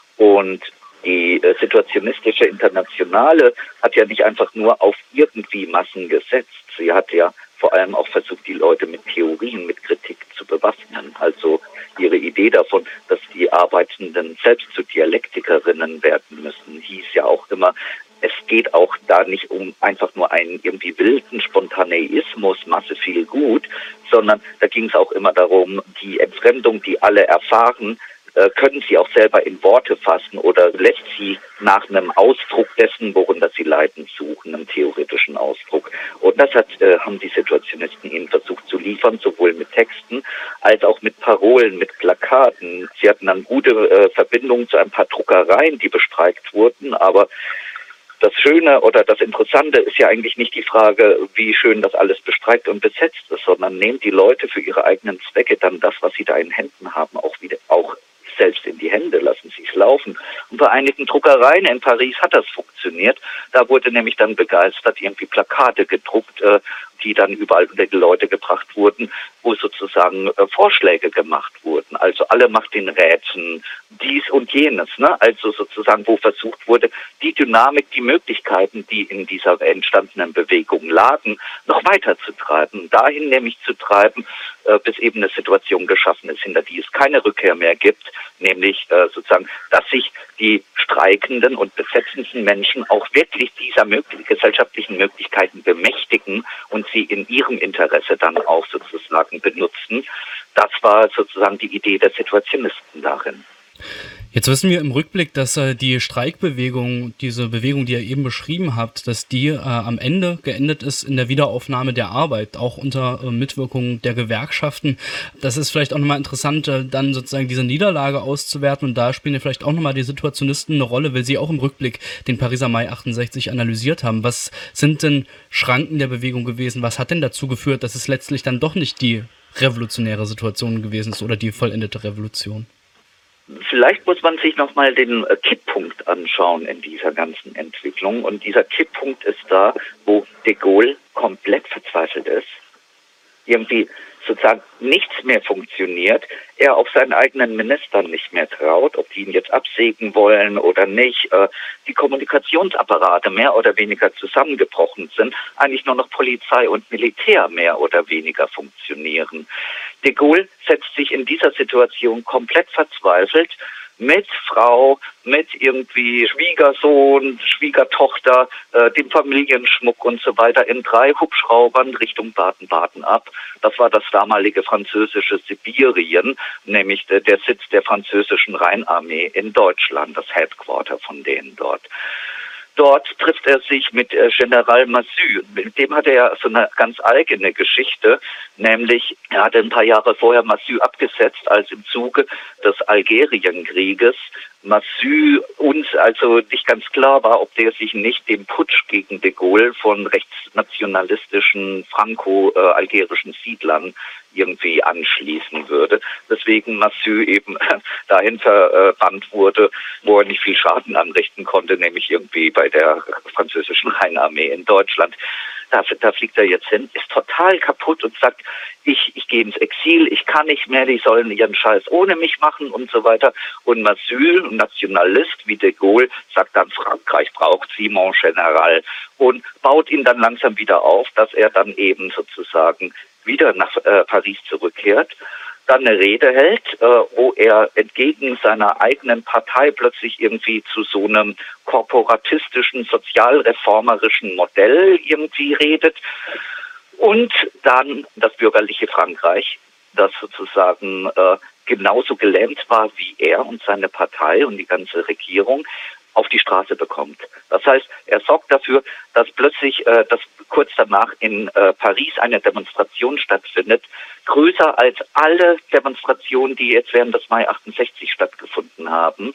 Und die äh, situationistische Internationale hat ja nicht einfach nur auf irgendwie Massen gesetzt. Sie hat ja vor allem auch versucht, die Leute mit Theorien, mit Kritik zu bewaffnen. Also ihre Idee davon, dass die Arbeitenden selbst zu Dialektikerinnen werden müssen, hieß ja auch immer, es geht auch da nicht um einfach nur einen irgendwie wilden Spontaneismus, Masse viel gut, sondern da ging es auch immer darum, die Entfremdung, die alle erfahren, können sie auch selber in Worte fassen oder lässt sie nach einem Ausdruck dessen, worunter sie Leiden suchen, einem theoretischen Ausdruck. Und das hat, äh, haben die Situationisten ihnen versucht zu liefern, sowohl mit Texten als auch mit Parolen, mit Plakaten. Sie hatten dann gute äh, Verbindungen zu ein paar Druckereien, die bestreikt wurden, aber das Schöne oder das Interessante ist ja eigentlich nicht die Frage, wie schön das alles bestreikt und besetzt ist, sondern nehmen die Leute für ihre eigenen Zwecke dann das, was sie da in Händen haben, auch wieder auch selbst in die Hände, lassen sie es laufen. Und bei einigen Druckereien in Paris hat das funktioniert. Da wurde nämlich dann begeistert irgendwie Plakate gedruckt, äh, die dann überall unter die Leute gebracht wurden, wo sozusagen äh, Vorschläge gemacht wurden. Also alle macht den Rätseln, dies und jenes. Ne? Also sozusagen, wo versucht wurde, die Dynamik, die Möglichkeiten, die in dieser entstandenen Bewegung lagen, noch weiterzutreiben. Dahin nämlich zu treiben, äh, bis eben eine Situation geschaffen ist, hinter die es keine Rückkehr mehr gibt. Nämlich äh, sozusagen, dass sich die streikenden und besetzenden Menschen auch wirklich dieser möglich- gesellschaftlichen Möglichkeiten bemächtigen und sie in ihrem Interesse dann auch sozusagen benutzen. Das war sozusagen die Idee der Situationisten darin. Jetzt wissen wir im Rückblick, dass äh, die Streikbewegung, diese Bewegung, die ihr eben beschrieben habt, dass die äh, am Ende geendet ist in der Wiederaufnahme der Arbeit, auch unter äh, Mitwirkung der Gewerkschaften. Das ist vielleicht auch nochmal interessant, äh, dann sozusagen diese Niederlage auszuwerten, und da spielen ja vielleicht auch nochmal die Situationisten eine Rolle, weil sie auch im Rückblick den Pariser Mai achtundsechzig analysiert haben. Was sind denn Schranken der Bewegung gewesen? Was hat denn dazu geführt, dass es letztlich dann doch nicht die revolutionäre Situation gewesen ist oder die vollendete Revolution? Vielleicht muss man sich nochmal den äh, Kipppunkt anschauen in dieser ganzen Entwicklung. Und dieser Kipppunkt ist da, wo de Gaulle komplett verzweifelt ist. Irgendwie sozusagen nichts mehr funktioniert, er auch seinen eigenen Ministern nicht mehr traut, ob die ihn jetzt absägen wollen oder nicht, äh, die Kommunikationsapparate mehr oder weniger zusammengebrochen sind, eigentlich nur noch Polizei und Militär mehr oder weniger funktionieren. De Gaulle setzt sich in dieser Situation komplett verzweifelt mit Frau, mit irgendwie Schwiegersohn, Schwiegertochter, äh, dem Familienschmuck und so weiter in drei Hubschraubern Richtung Baden-Baden ab. Das war das damalige französische Sibirien, nämlich der, der Sitz der französischen Rheinarmee in Deutschland, das Headquarter von denen dort. Dort trifft er sich mit äh, General Massu. Mit dem hat er ja so eine ganz eigene Geschichte, nämlich er hatte ein paar Jahre vorher Massu abgesetzt, als im Zuge des Algerienkrieges Massu uns also nicht ganz klar war, ob der sich nicht dem Putsch gegen de Gaulle von rechtsnationalistischen franco-algerischen Siedlern irgendwie anschließen würde. Deswegen Massu eben dahin verbannt wurde, wo er nicht viel Schaden anrichten konnte, nämlich irgendwie bei der französischen Rheinarmee in Deutschland. da, da fliegt er jetzt hin, ist total kaputt und sagt, ich, ich gehe ins Exil, ich kann nicht mehr, die sollen ihren Scheiß ohne mich machen und so weiter. Und Massul, ein Nationalist wie de Gaulle, sagt dann, Frankreich braucht sie, mon General, und baut ihn dann langsam wieder auf, dass er dann eben sozusagen wieder nach äh, Paris zurückkehrt, dann eine Rede hält, äh, wo er entgegen seiner eigenen Partei plötzlich irgendwie zu so einem korporatistischen, sozialreformerischen Modell irgendwie redet. Und dann das bürgerliche Frankreich, das sozusagen äh, genauso gelähmt war wie er und seine Partei und die ganze Regierung, auf die Straße bekommt. Das heißt, er sorgt dafür, dass plötzlich, äh, dass kurz danach in äh, Paris eine Demonstration stattfindet, größer als alle Demonstrationen, die jetzt während des Mai achtundsechzig stattgefunden haben,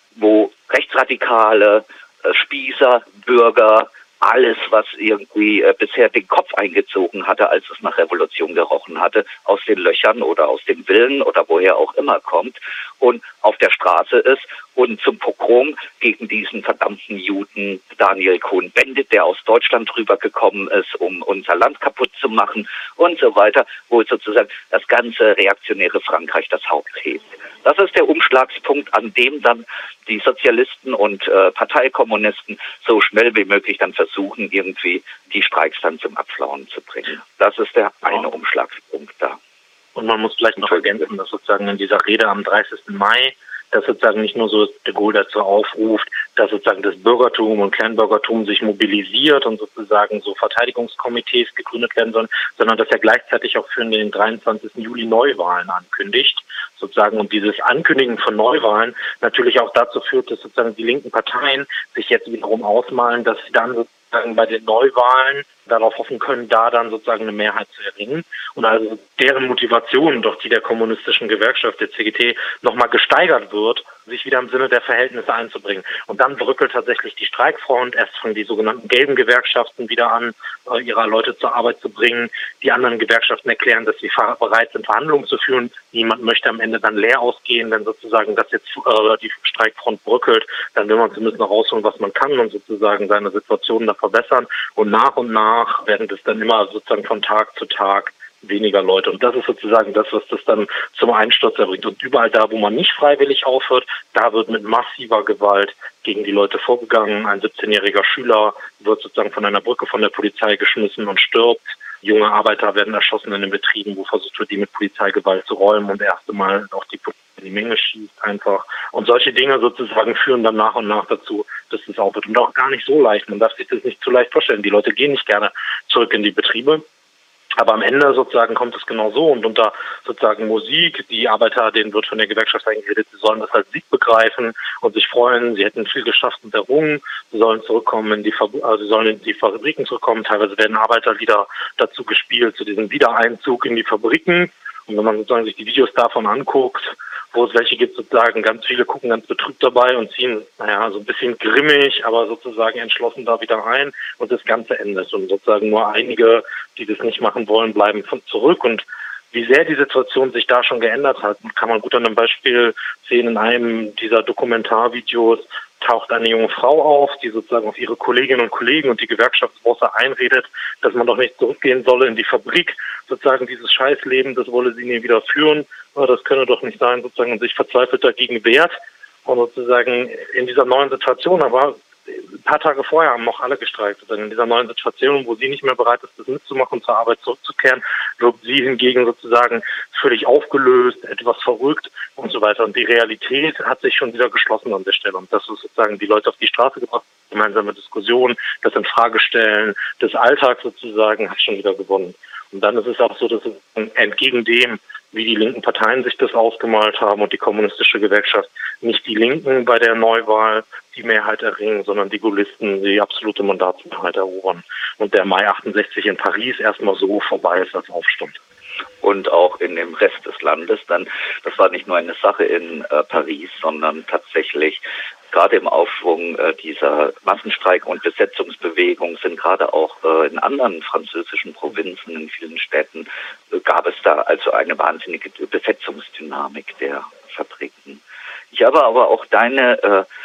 wo Rechtsradikale, äh, Spießer, Bürger, alles, was irgendwie äh, bisher den Kopf eingezogen hatte, als es nach Revolution gerochen hatte, aus den Löchern oder aus den Villen oder woher auch immer kommt und auf der Straße ist und zum Pogrom gegen diesen verdammten Juden Daniel Cohn-Bendit, der aus Deutschland rübergekommen ist, um unser Land kaputt zu machen und so weiter, wo sozusagen das ganze reaktionäre Frankreich das Haupt hebt. Das ist der Umschlagspunkt, an dem dann die Sozialisten und äh, Parteikommunisten so schnell wie möglich dann versuchen, irgendwie die Streiks dann zum Abflauen zu bringen. Das ist der eine Umschlagspunkt da. Und man muss vielleicht noch ergänzen, dass sozusagen in dieser Rede am dreißigsten Mai, dass sozusagen nicht nur so de Gaulle dazu aufruft, dass sozusagen das Bürgertum und Kleinbürgertum sich mobilisiert und sozusagen so Verteidigungskomitees gegründet werden sollen, sondern dass er gleichzeitig auch für den dreiundzwanzigsten Juli Neuwahlen ankündigt, sozusagen, und dieses Ankündigen von Neuwahlen natürlich auch dazu führt, dass sozusagen die linken Parteien sich jetzt wiederum ausmalen, dass sie dann sozusagen bei den Neuwahlen darauf hoffen können, da dann sozusagen eine Mehrheit zu erringen. Und also deren Motivation, durch die der kommunistischen Gewerkschaft, der C G T, nochmal gesteigert wird, sich wieder im Sinne der Verhältnisse einzubringen. Und dann bröckelt tatsächlich die Streikfront, erst fangen die sogenannten gelben Gewerkschaften wieder an, ihre Leute zur Arbeit zu bringen. Die anderen Gewerkschaften erklären, dass sie bereit sind, Verhandlungen zu führen. Niemand möchte am Ende dann leer ausgehen, wenn sozusagen das jetzt äh, die Streikfront bröckelt. Dann will man zumindest noch rausholen, was man kann und sozusagen seine Situation da verbessern. Und nach und nach werden das dann immer sozusagen von Tag zu Tag weniger Leute. Und das ist sozusagen das, was das dann zum Einsturz erbringt. Und überall da, wo man nicht freiwillig aufhört, da wird mit massiver Gewalt gegen die Leute vorgegangen. Ein siebzehnjähriger Schüler wird sozusagen von einer Brücke von der Polizei geschmissen und stirbt. Junge Arbeiter werden erschossen in den Betrieben, wo versucht wird, die mit Polizeigewalt zu räumen und erst einmal auch die Polizei in die Menge schießt einfach. Und solche Dinge sozusagen führen dann nach und nach dazu, dass das aufhört. Und auch gar nicht so leicht. Man darf sich das nicht zu leicht vorstellen. Die Leute gehen nicht gerne zurück in die Betriebe. Aber am Ende sozusagen kommt es genau so, und unter sozusagen Musik, die Arbeiter, denen wird von der Gewerkschaft eingeredet, sie sollen das als Sieg begreifen und sich freuen, sie hätten viel geschafft und errungen, sie sollen zurückkommen in die Fabri- also sie sollen in die Fabriken zurückkommen, teilweise werden Arbeiterlieder dazu gespielt, zu diesem Wiedereinzug in die Fabriken. Und wenn man sozusagen sich die Videos davon anguckt, wo es welche gibt, sozusagen, ganz viele gucken ganz betrübt dabei und ziehen, naja, so ein bisschen grimmig, aber sozusagen entschlossen da wieder ein, und das Ganze endet. Und sozusagen nur einige, die das nicht machen wollen, bleiben von zurück. Und wie sehr die Situation sich da schon geändert hat, kann man gut an einem Beispiel sehen. In einem dieser Dokumentarvideos taucht eine junge Frau auf, die sozusagen auf ihre Kolleginnen und Kollegen und die Gewerkschaftsbosse einredet, dass man doch nicht zurückgehen solle in die Fabrik. Sozusagen dieses Scheißleben, das wolle sie nie wieder führen. Das könne doch nicht sein, sozusagen, und sich verzweifelt dagegen wehrt. Und sozusagen in dieser neuen Situation, aber ein paar Tage vorher haben noch alle gestreikt. In dieser neuen Situation, wo sie nicht mehr bereit ist, das mitzumachen, zur Arbeit zurückzukehren, wirkt sie hingegen sozusagen völlig aufgelöst, etwas verrückt und so weiter. Und die Realität hat sich schon wieder geschlossen an der Stelle. Und das ist sozusagen die Leute auf die Straße gebracht, gemeinsame Diskussionen, das Infragestellen des Alltags sozusagen hat schon wieder gewonnen. Und dann ist es auch so, dass es entgegen dem, wie die linken Parteien sich das ausgemalt haben und die kommunistische Gewerkschaft, nicht die Linken bei der Neuwahl die Mehrheit erringen, sondern die Gaullisten die absolute Mandatsmehrheit erobern. Und der Mai achtundsechzig in Paris erstmal so vorbei ist als Aufstand. Und auch in dem Rest des Landes dann, das war nicht nur eine Sache in äh, Paris, sondern tatsächlich gerade im Aufschwung äh, dieser Massenstreik- und Besetzungsbewegung sind gerade auch äh, in anderen französischen Provinzen, in vielen Städten, äh, gab es da also eine wahnsinnige Besetzungsdynamik der Fabriken. Ich habe aber auch deine äh,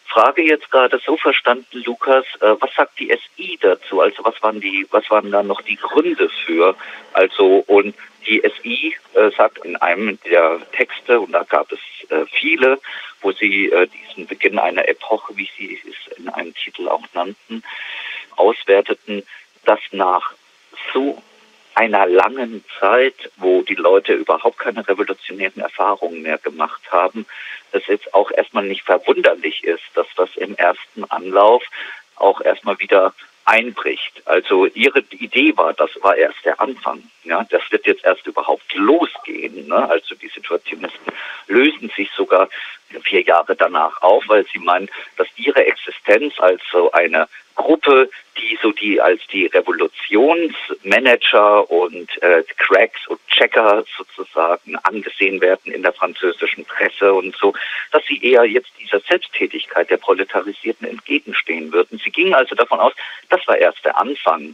Frage jetzt gerade so verstanden, Lukas, äh, was sagt die S I dazu? Also was waren die, was waren da noch die Gründe für? Also und die S I äh, sagt in einem der Texte, und da gab es äh, viele, wo sie äh, diesen Beginn einer Epoche, wie sie es in einem Titel auch nannten, auswerteten, dass nach so einer langen Zeit, wo die Leute überhaupt keine revolutionären Erfahrungen mehr gemacht haben, es jetzt auch erstmal nicht verwunderlich ist, dass das im ersten Anlauf auch erstmal wieder einbricht. Also ihre Idee war, das war erst der Anfang. Ja, das wird jetzt erst überhaupt losgehen. Ne? Also die Situationisten lösen sich sogar vier Jahre danach auf, weil sie meinen, dass ihre Existenz als so eine Gruppe, die so die als die Revolutionsmanager und äh, Cracks und Checker sozusagen angesehen werden in der französischen Presse und so, dass sie eher jetzt dieser Selbsttätigkeit der Proletarisierten entgegenstehen würden. Sie gingen also davon aus, das war erst der Anfang.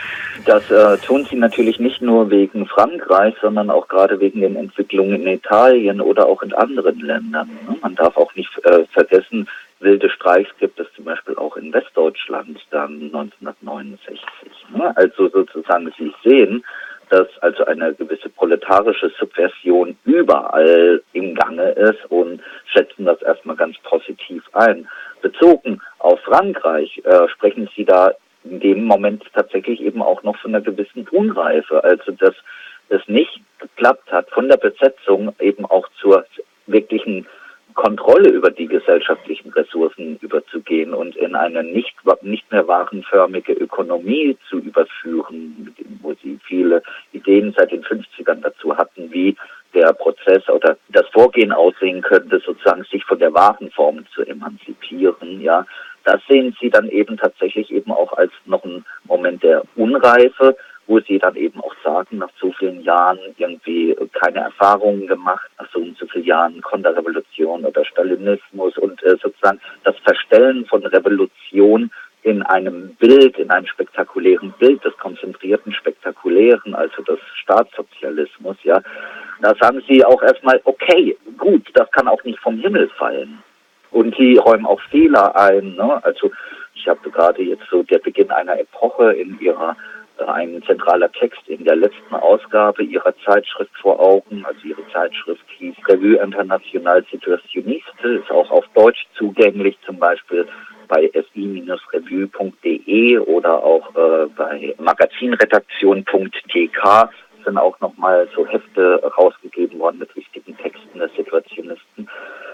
Das äh, tun sie natürlich nicht nur wegen Frankreich, sondern auch gerade wegen den Entwicklungen in Italien oder auch in anderen Ländern. Ne? Man darf auch nicht äh, vergessen, wilde Streiks gibt es zum Beispiel auch in Westdeutschland dann neunzehnhundertneunundsechzig. Ne? Also sozusagen Sie sehen, dass also eine gewisse proletarische Subversion überall im Gange ist und schätzen das erstmal ganz positiv ein. Bezogen auf Frankreich äh, sprechen Sie da in dem Moment tatsächlich eben auch noch von einer gewissen Unreife. Also dass es nicht geklappt hat, von der Besetzung eben auch zur wirklichen Kontrolle über die gesellschaftlichen Ressourcen überzugehen und in eine nicht, nicht mehr warenförmige Ökonomie zu überführen, wo sie viele Ideen seit den fünfzigern dazu hatten, wie der Prozess oder das Vorgehen aussehen könnte, sozusagen sich von der Warenform zu emanzipieren, ja. Das sehen sie dann eben tatsächlich eben auch als noch einen Moment der Unreife, wo sie dann eben auch sagen, nach so vielen Jahren irgendwie keine Erfahrungen gemacht, nach so und so vielen Jahren Konterrevolution oder Stalinismus und äh, sozusagen das Verstellen von Revolution in einem Bild, in einem spektakulären Bild des konzentrierten Spektakulären, also des Staatssozialismus, ja. Da sagen sie auch erstmal, okay, gut, das kann auch nicht vom Himmel fallen. Und sie räumen auch Fehler ein. Ne? Also ich habe gerade jetzt so der Beginn einer Epoche in ihrer, äh, ein zentraler Text in der letzten Ausgabe ihrer Zeitschrift vor Augen. Also ihre Zeitschrift hieß Revue Internationale Situationniste, ist auch auf Deutsch zugänglich, zum Beispiel bei s i Bindestrich revue punkt de oder auch äh, bei magazinredaktion punkt t k sind auch nochmal so Hefte rausgegeben worden mit wichtigen Texten der Situationisten.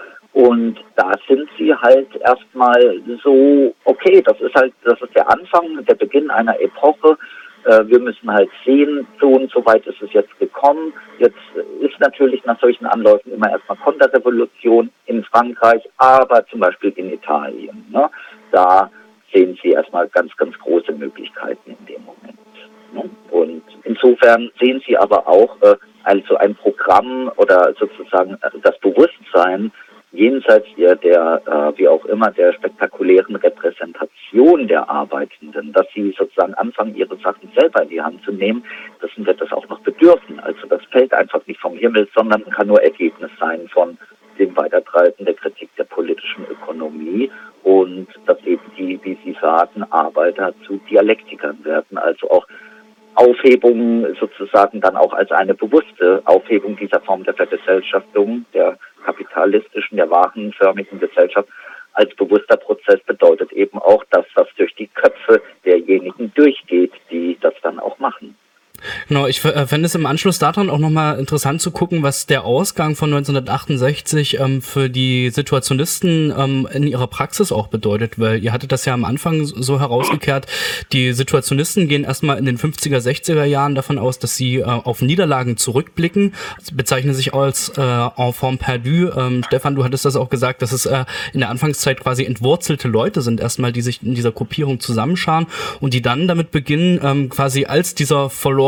Und da sind sie halt erstmal so, okay, das ist halt, das ist der Anfang, der Beginn einer Epoche. Äh, wir müssen halt sehen, so und so weit ist es jetzt gekommen. Jetzt ist natürlich nach solchen Anläufen immer erstmal Konterrevolution in Frankreich, aber zum Beispiel in Italien. Ne? Da sehen sie erstmal ganz, ganz große Möglichkeiten in dem Moment. Ne? Und insofern sehen sie aber auch äh, also ein Programm oder sozusagen äh, das Bewusstsein, jenseits der, der äh, wie auch immer, der spektakulären Repräsentation der Arbeitenden, dass sie sozusagen anfangen, ihre Sachen selber in die Hand zu nehmen, das wird das auch noch bedürfen. Also das fällt einfach nicht vom Himmel, sondern kann nur Ergebnis sein von dem Weitertreiben der Kritik der politischen Ökonomie und dass eben die, wie Sie sagen, Arbeiter zu Dialektikern werden, also auch Aufhebung sozusagen dann auch als eine bewusste Aufhebung dieser Form der Vergesellschaftung, der kapitalistischen, der warenförmigen Gesellschaft als bewusster Prozess bedeutet eben auch, dass das durch die Köpfe derjenigen durchgeht, die das dann auch machen. Genau, ich äh, fände es im Anschluss daran auch nochmal interessant zu gucken, was der Ausgang von neunzehnhundertachtundsechzig ähm, für die Situationisten ähm, in ihrer Praxis auch bedeutet, weil ihr hattet das ja am Anfang so herausgekehrt, die Situationisten gehen erstmal in den fünfziger, sechziger Jahren davon aus, dass sie äh, auf Niederlagen zurückblicken, sie bezeichnen sich als äh, enfant perdu. Ähm, Stefan, du hattest das auch gesagt, dass es äh, in der Anfangszeit quasi entwurzelte Leute sind erstmal, die sich in dieser Gruppierung zusammenscharen und die dann damit beginnen, ähm, quasi als dieser verlorene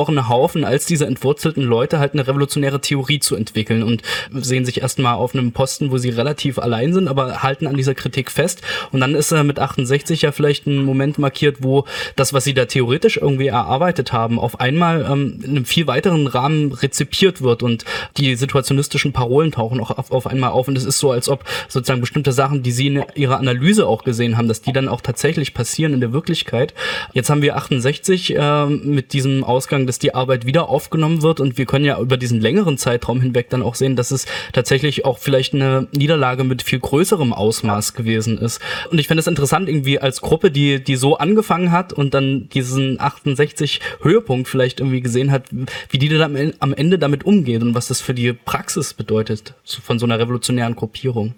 verlorene Haufen als diese entwurzelten Leute halt eine revolutionäre Theorie zu entwickeln und sehen sich erstmal auf einem Posten, wo sie relativ allein sind, aber halten an dieser Kritik fest. Und dann ist äh, mit achtundsechzig ja vielleicht ein Moment markiert, wo das, was sie da theoretisch irgendwie erarbeitet haben, auf einmal ähm, in einem viel weiteren Rahmen rezipiert wird und die situationistischen Parolen tauchen auch auf, auf einmal auf. Und es ist so, als ob sozusagen bestimmte Sachen, die sie in ihrer Analyse auch gesehen haben, dass die dann auch tatsächlich passieren in der Wirklichkeit. Jetzt haben wir achtundsechzig äh, mit diesem Ausgang, dass die Arbeit wieder aufgenommen wird und wir können ja über diesen längeren Zeitraum hinweg dann auch sehen, dass es tatsächlich auch vielleicht eine Niederlage mit viel größerem Ausmaß gewesen ist. Und ich finde es interessant, irgendwie als Gruppe, die die so angefangen hat und dann diesen achtundsechzig Höhepunkt vielleicht irgendwie gesehen hat, wie die dann am Ende damit umgeht und was das für die Praxis bedeutet von so einer revolutionären Gruppierung.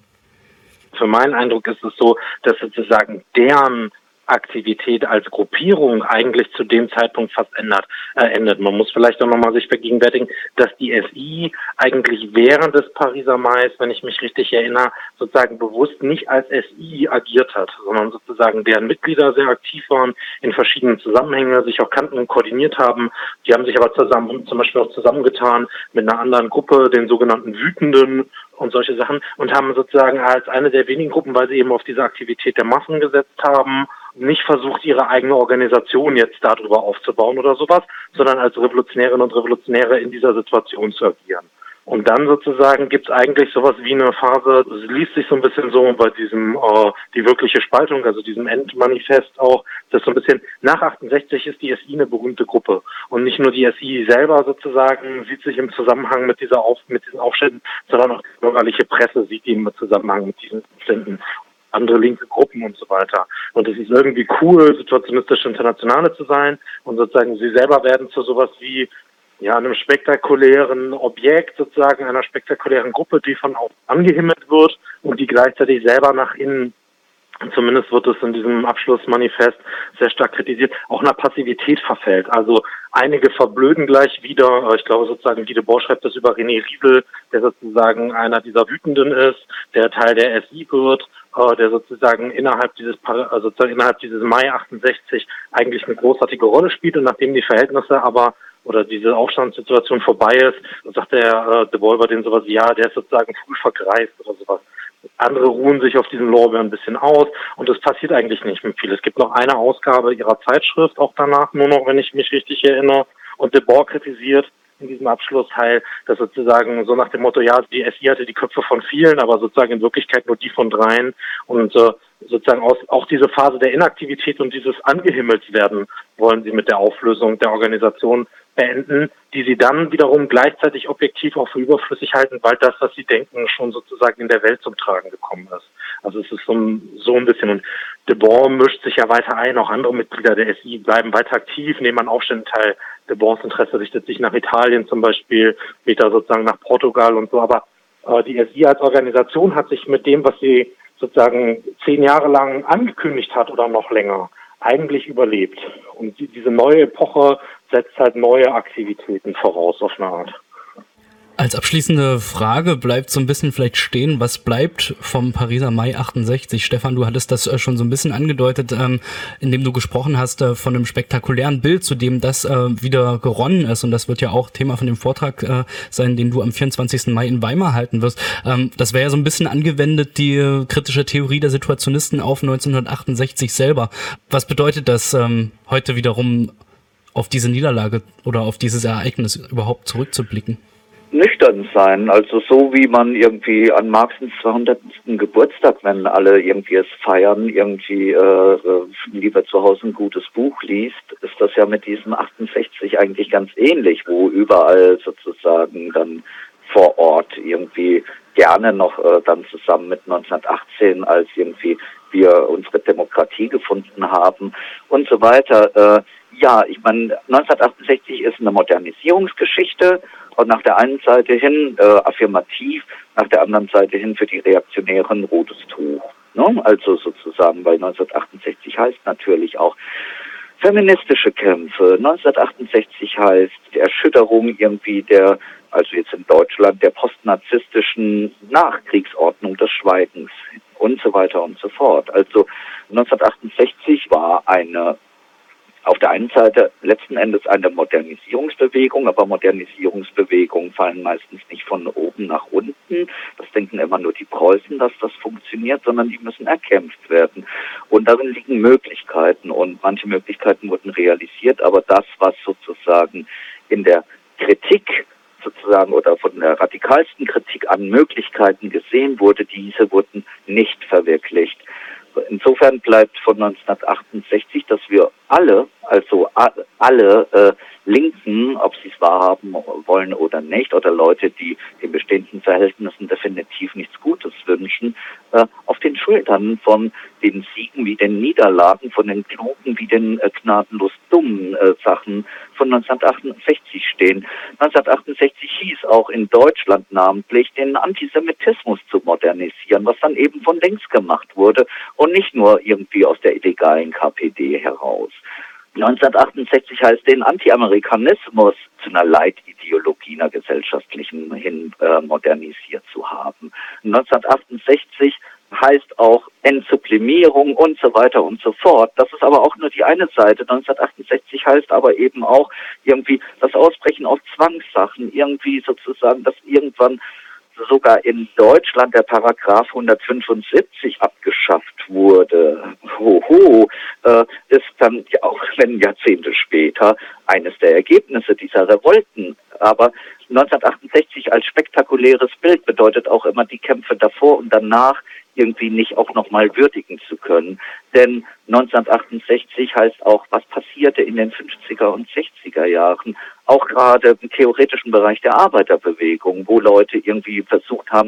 Für meinen Eindruck ist es so, dass sozusagen deren Aktivität als Gruppierung eigentlich zu dem Zeitpunkt fast ändert, äh, endet. Man muss vielleicht auch nochmal sich vergegenwärtigen, dass die S I eigentlich während des Pariser Mais, wenn ich mich richtig erinnere, sozusagen bewusst nicht als S I agiert hat, sondern sozusagen deren Mitglieder sehr aktiv waren, in verschiedenen Zusammenhängen sich auch kannten und koordiniert haben. Die haben sich aber zusammen, zum Beispiel auch zusammengetan mit einer anderen Gruppe, den sogenannten Wütenden, und solche Sachen, und haben sozusagen als eine der wenigen Gruppen, weil sie eben auf diese Aktivität der Massen gesetzt haben, nicht versucht, ihre eigene Organisation jetzt darüber aufzubauen oder sowas, sondern als Revolutionärinnen und Revolutionäre in dieser Situation zu agieren. Und dann sozusagen gibt es eigentlich sowas wie eine Phase, es liest sich so ein bisschen so bei diesem, äh, die wirkliche Spaltung, also diesem Endmanifest auch, das so ein bisschen, nach achtundsechzig ist die S I eine berühmte Gruppe. Und nicht nur die S I selber sozusagen sieht sich im Zusammenhang mit dieser Auf, mit diesen Aufständen, sondern auch die bürgerliche Presse sieht ihn im Zusammenhang mit diesen Aufständen. Andere linke Gruppen und so weiter. Und es ist irgendwie cool, situationistische Internationale zu sein und sozusagen sie selber werden zu sowas wie ja, einem spektakulären Objekt, sozusagen einer spektakulären Gruppe, die von außen angehimmelt wird und die gleichzeitig selber nach innen, zumindest wird es in diesem Abschlussmanifest sehr stark kritisiert, auch einer Passivität verfällt. Also einige verblöden gleich wieder, ich glaube sozusagen, Guy Debord schreibt das über René Riesel, der sozusagen einer dieser Wütenden ist, der Teil der S I wird, der sozusagen innerhalb dieses also sozusagen innerhalb dieses Mai achtundsechzig eigentlich eine großartige Rolle spielt und nachdem die Verhältnisse aber oder diese Aufstandssituation vorbei ist, sagt der äh, De Boer über den sowas, ja, der ist sozusagen früh vergreist oder sowas. Andere ruhen sich auf diesen Lorbeeren ein bisschen aus und es passiert eigentlich nicht mehr viel. Es gibt noch eine Ausgabe ihrer Zeitschrift, auch danach nur noch, wenn ich mich richtig erinnere, und De Boer kritisiert in diesem Abschlussteil, dass sozusagen so nach dem Motto, ja, die S I hatte die Köpfe von vielen, aber sozusagen in Wirklichkeit nur die von dreien und äh, sozusagen aus, auch diese Phase der Inaktivität und dieses Angehimmeltwerden wollen sie mit der Auflösung der Organisation beenden, die sie dann wiederum gleichzeitig objektiv auch für überflüssig halten, weil das, was sie denken, schon sozusagen in der Welt zum Tragen gekommen ist. Also es ist so ein, so ein bisschen, und De Boer mischt sich ja weiter ein, auch andere Mitglieder der S I bleiben weiter aktiv, nehmen an Aufständen teil. De Boers Interesse richtet sich nach Italien zum Beispiel, später sozusagen nach Portugal und so, aber äh, die S I als Organisation hat sich mit dem, was sie sozusagen zehn Jahre lang angekündigt hat oder noch länger, eigentlich überlebt. Und die, diese neue Epoche setzt halt neue Aktivitäten voraus auf eine Art. Als abschließende Frage bleibt so ein bisschen vielleicht stehen, was bleibt vom Pariser Mai achtundsechzig? Stefan, du hattest das schon so ein bisschen angedeutet, ähm, indem du gesprochen hast äh, von einem spektakulären Bild, zu dem das äh, wieder geronnen ist. Und das wird ja auch Thema von dem Vortrag äh, sein, den du am vierundzwanzigsten Mai in Weimar halten wirst. Ähm, das wäre ja so ein bisschen angewendet, die äh, kritische Theorie der Situationisten auf neunzehnhundertachtundsechzig selber. Was bedeutet das ähm, heute wiederum auf diese Niederlage oder auf dieses Ereignis überhaupt zurückzublicken? Nüchtern sein, also so wie man irgendwie an Marxens zweihundertsten Geburtstag, wenn alle irgendwie es feiern, irgendwie äh, lieber zu Hause ein gutes Buch liest, ist das ja mit diesem achtundsechzig eigentlich ganz ähnlich, wo überall sozusagen dann vor Ort irgendwie gerne noch äh, dann zusammen mit neunzehnhundertachtzehn, als irgendwie wir unsere Demokratie gefunden haben und so weiter. Äh, ja, ich meine, neunzehnhundertachtundsechzig ist eine Modernisierungsgeschichte und nach der einen Seite hin äh, affirmativ, nach der anderen Seite hin für die Reaktionären rotes Tuch. Ne? Also sozusagen, weil neunzehnhundertachtundsechzig heißt natürlich auch feministische Kämpfe. neunzehnhundertachtundsechzig heißt die Erschütterung irgendwie der, also jetzt in Deutschland, der postnarzisstischen Nachkriegsordnung des Schweigens und so weiter und so fort. Also neunzehnhundertachtundsechzig war eine auf der einen Seite letzten Endes eine Modernisierungsbewegung, aber Modernisierungsbewegungen fallen meistens nicht von oben nach unten. Das denken immer nur die Preußen, dass das funktioniert, sondern die müssen erkämpft werden. Und darin liegen Möglichkeiten und manche Möglichkeiten wurden realisiert, aber das, was sozusagen in der Kritik sozusagen oder von der radikalsten Kritik an Möglichkeiten gesehen wurde, diese wurden nicht verwirklicht. Insofern bleibt von neunzehnhundertachtundsechzig, dass wir alle, also alle äh, Linken, ob sie es wahrhaben wollen oder nicht, oder Leute, die den bestehenden Verhältnissen definitiv nichts Gutes wünschen, äh, auf den Schultern von den Siegen wie den Niederlagen, von den klugen wie den äh, gnadenlos dummen äh, Sachen von neunzehnhundertachtundsechzig stehen. neunzehnhundertachtundsechzig hieß auch in Deutschland namentlich, den Antisemitismus zu modernisieren, was dann eben von links gemacht wurde und nicht nur irgendwie aus der illegalen K P D heraus. neunzehnhundertachtundsechzig heißt, den Anti-Amerikanismus zu einer Leitideologie, einer gesellschaftlichen hin äh, modernisiert zu haben. neunzehnhundertachtundsechzig heißt auch Entsublimierung und so weiter und so fort. Das ist aber auch nur die eine Seite. neunzehnhundertachtundsechzig heißt aber eben auch irgendwie das Ausbrechen aus Zwangssachen, irgendwie sozusagen, dass irgendwann sogar in Deutschland der Paragraph hundertfünfundsiebzig abgeschafft wurde. Hoho, äh, ist dann ja auch, wenn Jahrzehnte später, eines der Ergebnisse dieser Revolten. Aber neunzehnhundertachtundsechzig als spektakuläres Bild bedeutet auch immer die Kämpfe davor und danach irgendwie nicht auch nochmal würdigen zu können. Denn neunzehnhundertachtundsechzig heißt auch, was passierte in den fünfziger und sechziger Jahren, auch gerade im theoretischen Bereich der Arbeiterbewegung, wo Leute irgendwie versucht haben,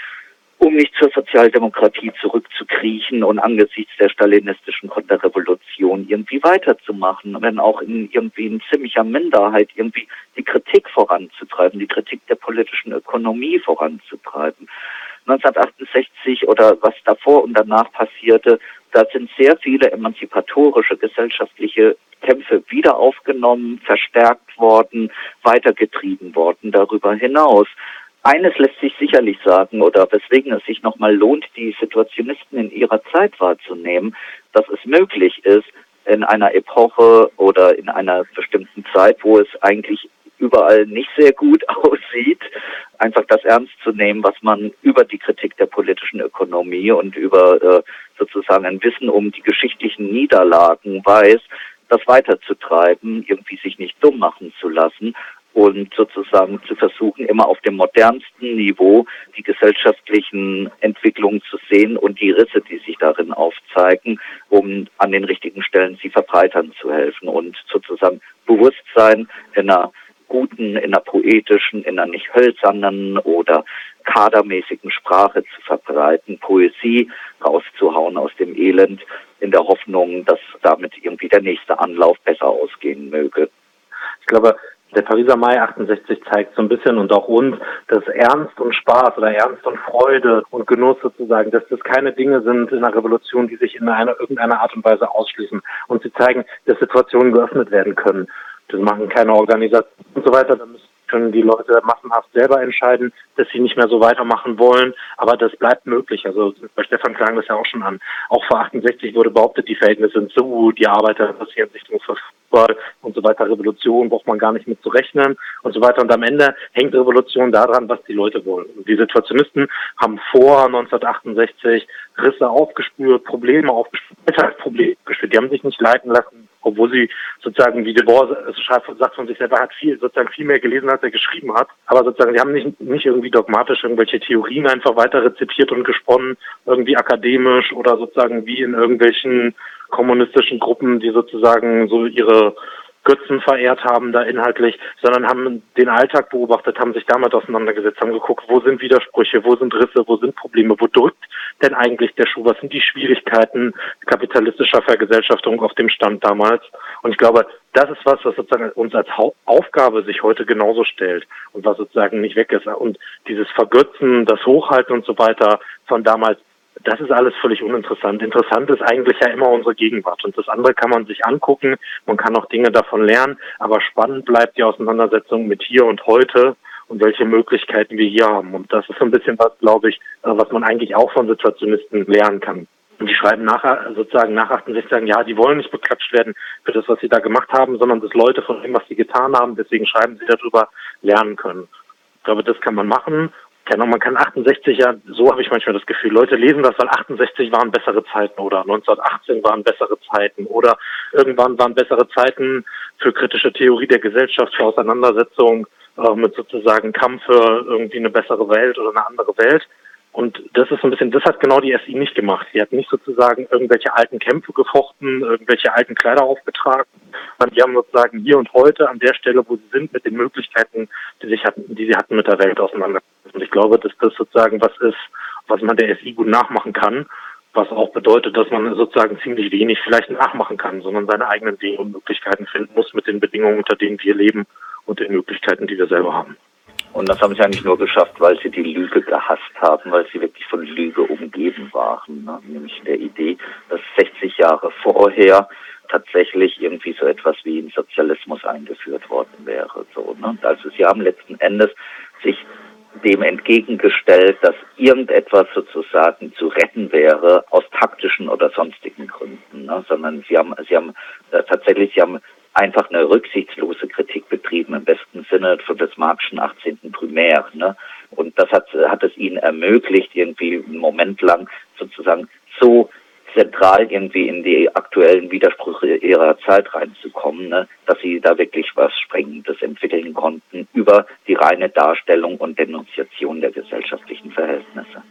um nicht zur Sozialdemokratie zurückzukriechen und angesichts der stalinistischen Konterrevolution irgendwie weiterzumachen, wenn auch in irgendwie in ziemlicher Minderheit irgendwie die Kritik voranzutreiben, die Kritik der politischen Ökonomie voranzutreiben. neunzehnhundertachtundsechzig oder was davor und danach passierte, da sind sehr viele emanzipatorische gesellschaftliche Kämpfe wieder aufgenommen, verstärkt worden, weitergetrieben worden darüber hinaus. Eines lässt sich sicherlich sagen, oder weswegen es sich nochmal lohnt, die Situationisten in ihrer Zeit wahrzunehmen, dass es möglich ist, in einer Epoche oder in einer bestimmten Zeit, wo es eigentlich überall nicht sehr gut aussieht, einfach das ernst zu nehmen, was man über die Kritik der politischen Ökonomie und über äh, sozusagen ein Wissen um die geschichtlichen Niederlagen weiß, das weiterzutreiben, irgendwie sich nicht dumm machen zu lassen und sozusagen zu versuchen, immer auf dem modernsten Niveau die gesellschaftlichen Entwicklungen zu sehen und die Risse, die sich darin aufzeigen, um an den richtigen Stellen sie verbreitern zu helfen und sozusagen Bewusstsein in einer guten, in einer poetischen, in einer nicht hölzernen oder kadermäßigen Sprache zu verbreiten, Poesie rauszuhauen aus dem Elend, in der Hoffnung, dass damit irgendwie der nächste Anlauf besser ausgehen möge. Ich glaube, der Pariser Mai achtundsechzig zeigt so ein bisschen und auch uns, dass Ernst und Spaß oder Ernst und Freude und Genuss sozusagen, dass das keine Dinge sind in einer Revolution, die sich in einer irgendeiner Art und Weise ausschließen. Und sie zeigen, dass Situationen geöffnet werden können. Das machen keine Organisationen und so weiter. Da müssen können die Leute massenhaft selber entscheiden, dass sie nicht mehr so weitermachen wollen. Aber das bleibt möglich. Also bei Stefan klang das ja auch schon an. Auch vor achtundsechzig wurde behauptet, die Verhältnisse sind so gut, die Arbeiter passieren sich nur Fußball und so weiter. Revolution braucht man gar nicht mit zu rechnen und so weiter. Und am Ende hängt Revolution daran, was die Leute wollen. Und die Situationisten haben vor neunzehnhundertachtundsechzig Risse aufgespürt, Probleme aufgespürt, Probleme aufgespürt. Die haben sich nicht leiten lassen, obwohl sie sozusagen, wie Debord sagt von sich selber, hat viel, sozusagen viel mehr gelesen, als er geschrieben hat. Aber sozusagen, sie haben nicht, nicht irgendwie dogmatisch irgendwelche Theorien einfach weiter rezipiert und gesponnen, irgendwie akademisch oder sozusagen wie in irgendwelchen kommunistischen Gruppen, die sozusagen so ihre Götzen verehrt haben da inhaltlich, sondern haben den Alltag beobachtet, haben sich damit auseinandergesetzt, haben geguckt, wo sind Widersprüche, wo sind Risse, wo sind Probleme, wo drückt denn eigentlich der Schuh, was sind die Schwierigkeiten kapitalistischer Vergesellschaftung auf dem Stand damals. Und ich glaube, das ist was, was sozusagen uns als Aufgabe sich heute genauso stellt und was sozusagen nicht weg ist. Und dieses Vergötzen, das Hochhalten und so weiter von damals, das ist alles völlig uninteressant. Interessant ist eigentlich ja immer unsere Gegenwart. Und das andere kann man sich angucken. Man kann auch Dinge davon lernen. Aber spannend bleibt die Auseinandersetzung mit hier und heute und welche Möglichkeiten wir hier haben. Und das ist so ein bisschen was, glaube ich, was man eigentlich auch von Situationisten lernen kann. Und die schreiben nachher, sozusagen nach achtundsechzig, sagen, ja, die wollen nicht beklatscht werden für das, was sie da gemacht haben, sondern dass Leute von dem, was sie getan haben, deswegen schreiben sie darüber, lernen können. Ich glaube, das kann man machen. Man kann achtundsechzig, ja, so habe ich manchmal das Gefühl, Leute lesen das, weil achtundsechzig waren bessere Zeiten oder neunzehnhundertachtzehn waren bessere Zeiten oder irgendwann waren bessere Zeiten für kritische Theorie der Gesellschaft, für Auseinandersetzung äh, mit sozusagen Kampf für irgendwie eine bessere Welt oder eine andere Welt. Und das ist so ein bisschen, das hat genau die S I nicht gemacht. Sie hat nicht sozusagen irgendwelche alten Kämpfe gefochten, irgendwelche alten Kleider aufgetragen, sondern die haben sozusagen hier und heute an der Stelle, wo sie sind, mit den Möglichkeiten, die sich hatten, die sie hatten, mit der Welt auseinandergesetzt. Und ich glaube, dass das sozusagen was ist, was man der S I gut nachmachen kann, was auch bedeutet, dass man sozusagen ziemlich wenig vielleicht nachmachen kann, sondern seine eigenen Wege und Möglichkeiten finden muss mit den Bedingungen, unter denen wir leben und den Möglichkeiten, die wir selber haben. Und das haben sie eigentlich nur geschafft, weil sie die Lüge gehasst haben, weil sie wirklich von Lüge umgeben waren. Ne? Nämlich der Idee, dass sechzig Jahre vorher tatsächlich irgendwie so etwas wie ein Sozialismus eingeführt worden wäre. So, ne? Also sie haben letzten Endes sich dem entgegengestellt, dass irgendetwas sozusagen zu retten wäre aus taktischen oder sonstigen Gründen, ne? Sondern sie haben, sie haben äh, tatsächlich, sie haben einfach eine rücksichtslose Kritik betrieben im besten Sinne von des Marxischen achtzehnten Primär, ne? Und das hat, hat es ihnen ermöglicht, irgendwie einen Moment lang sozusagen so zentral irgendwie in die aktuellen Widersprüche ihrer Zeit reinzukommen, ne, dass sie da wirklich was Sprengendes entwickeln konnten über die reine Darstellung und Denunziation der gesellschaftlichen Verhältnisse.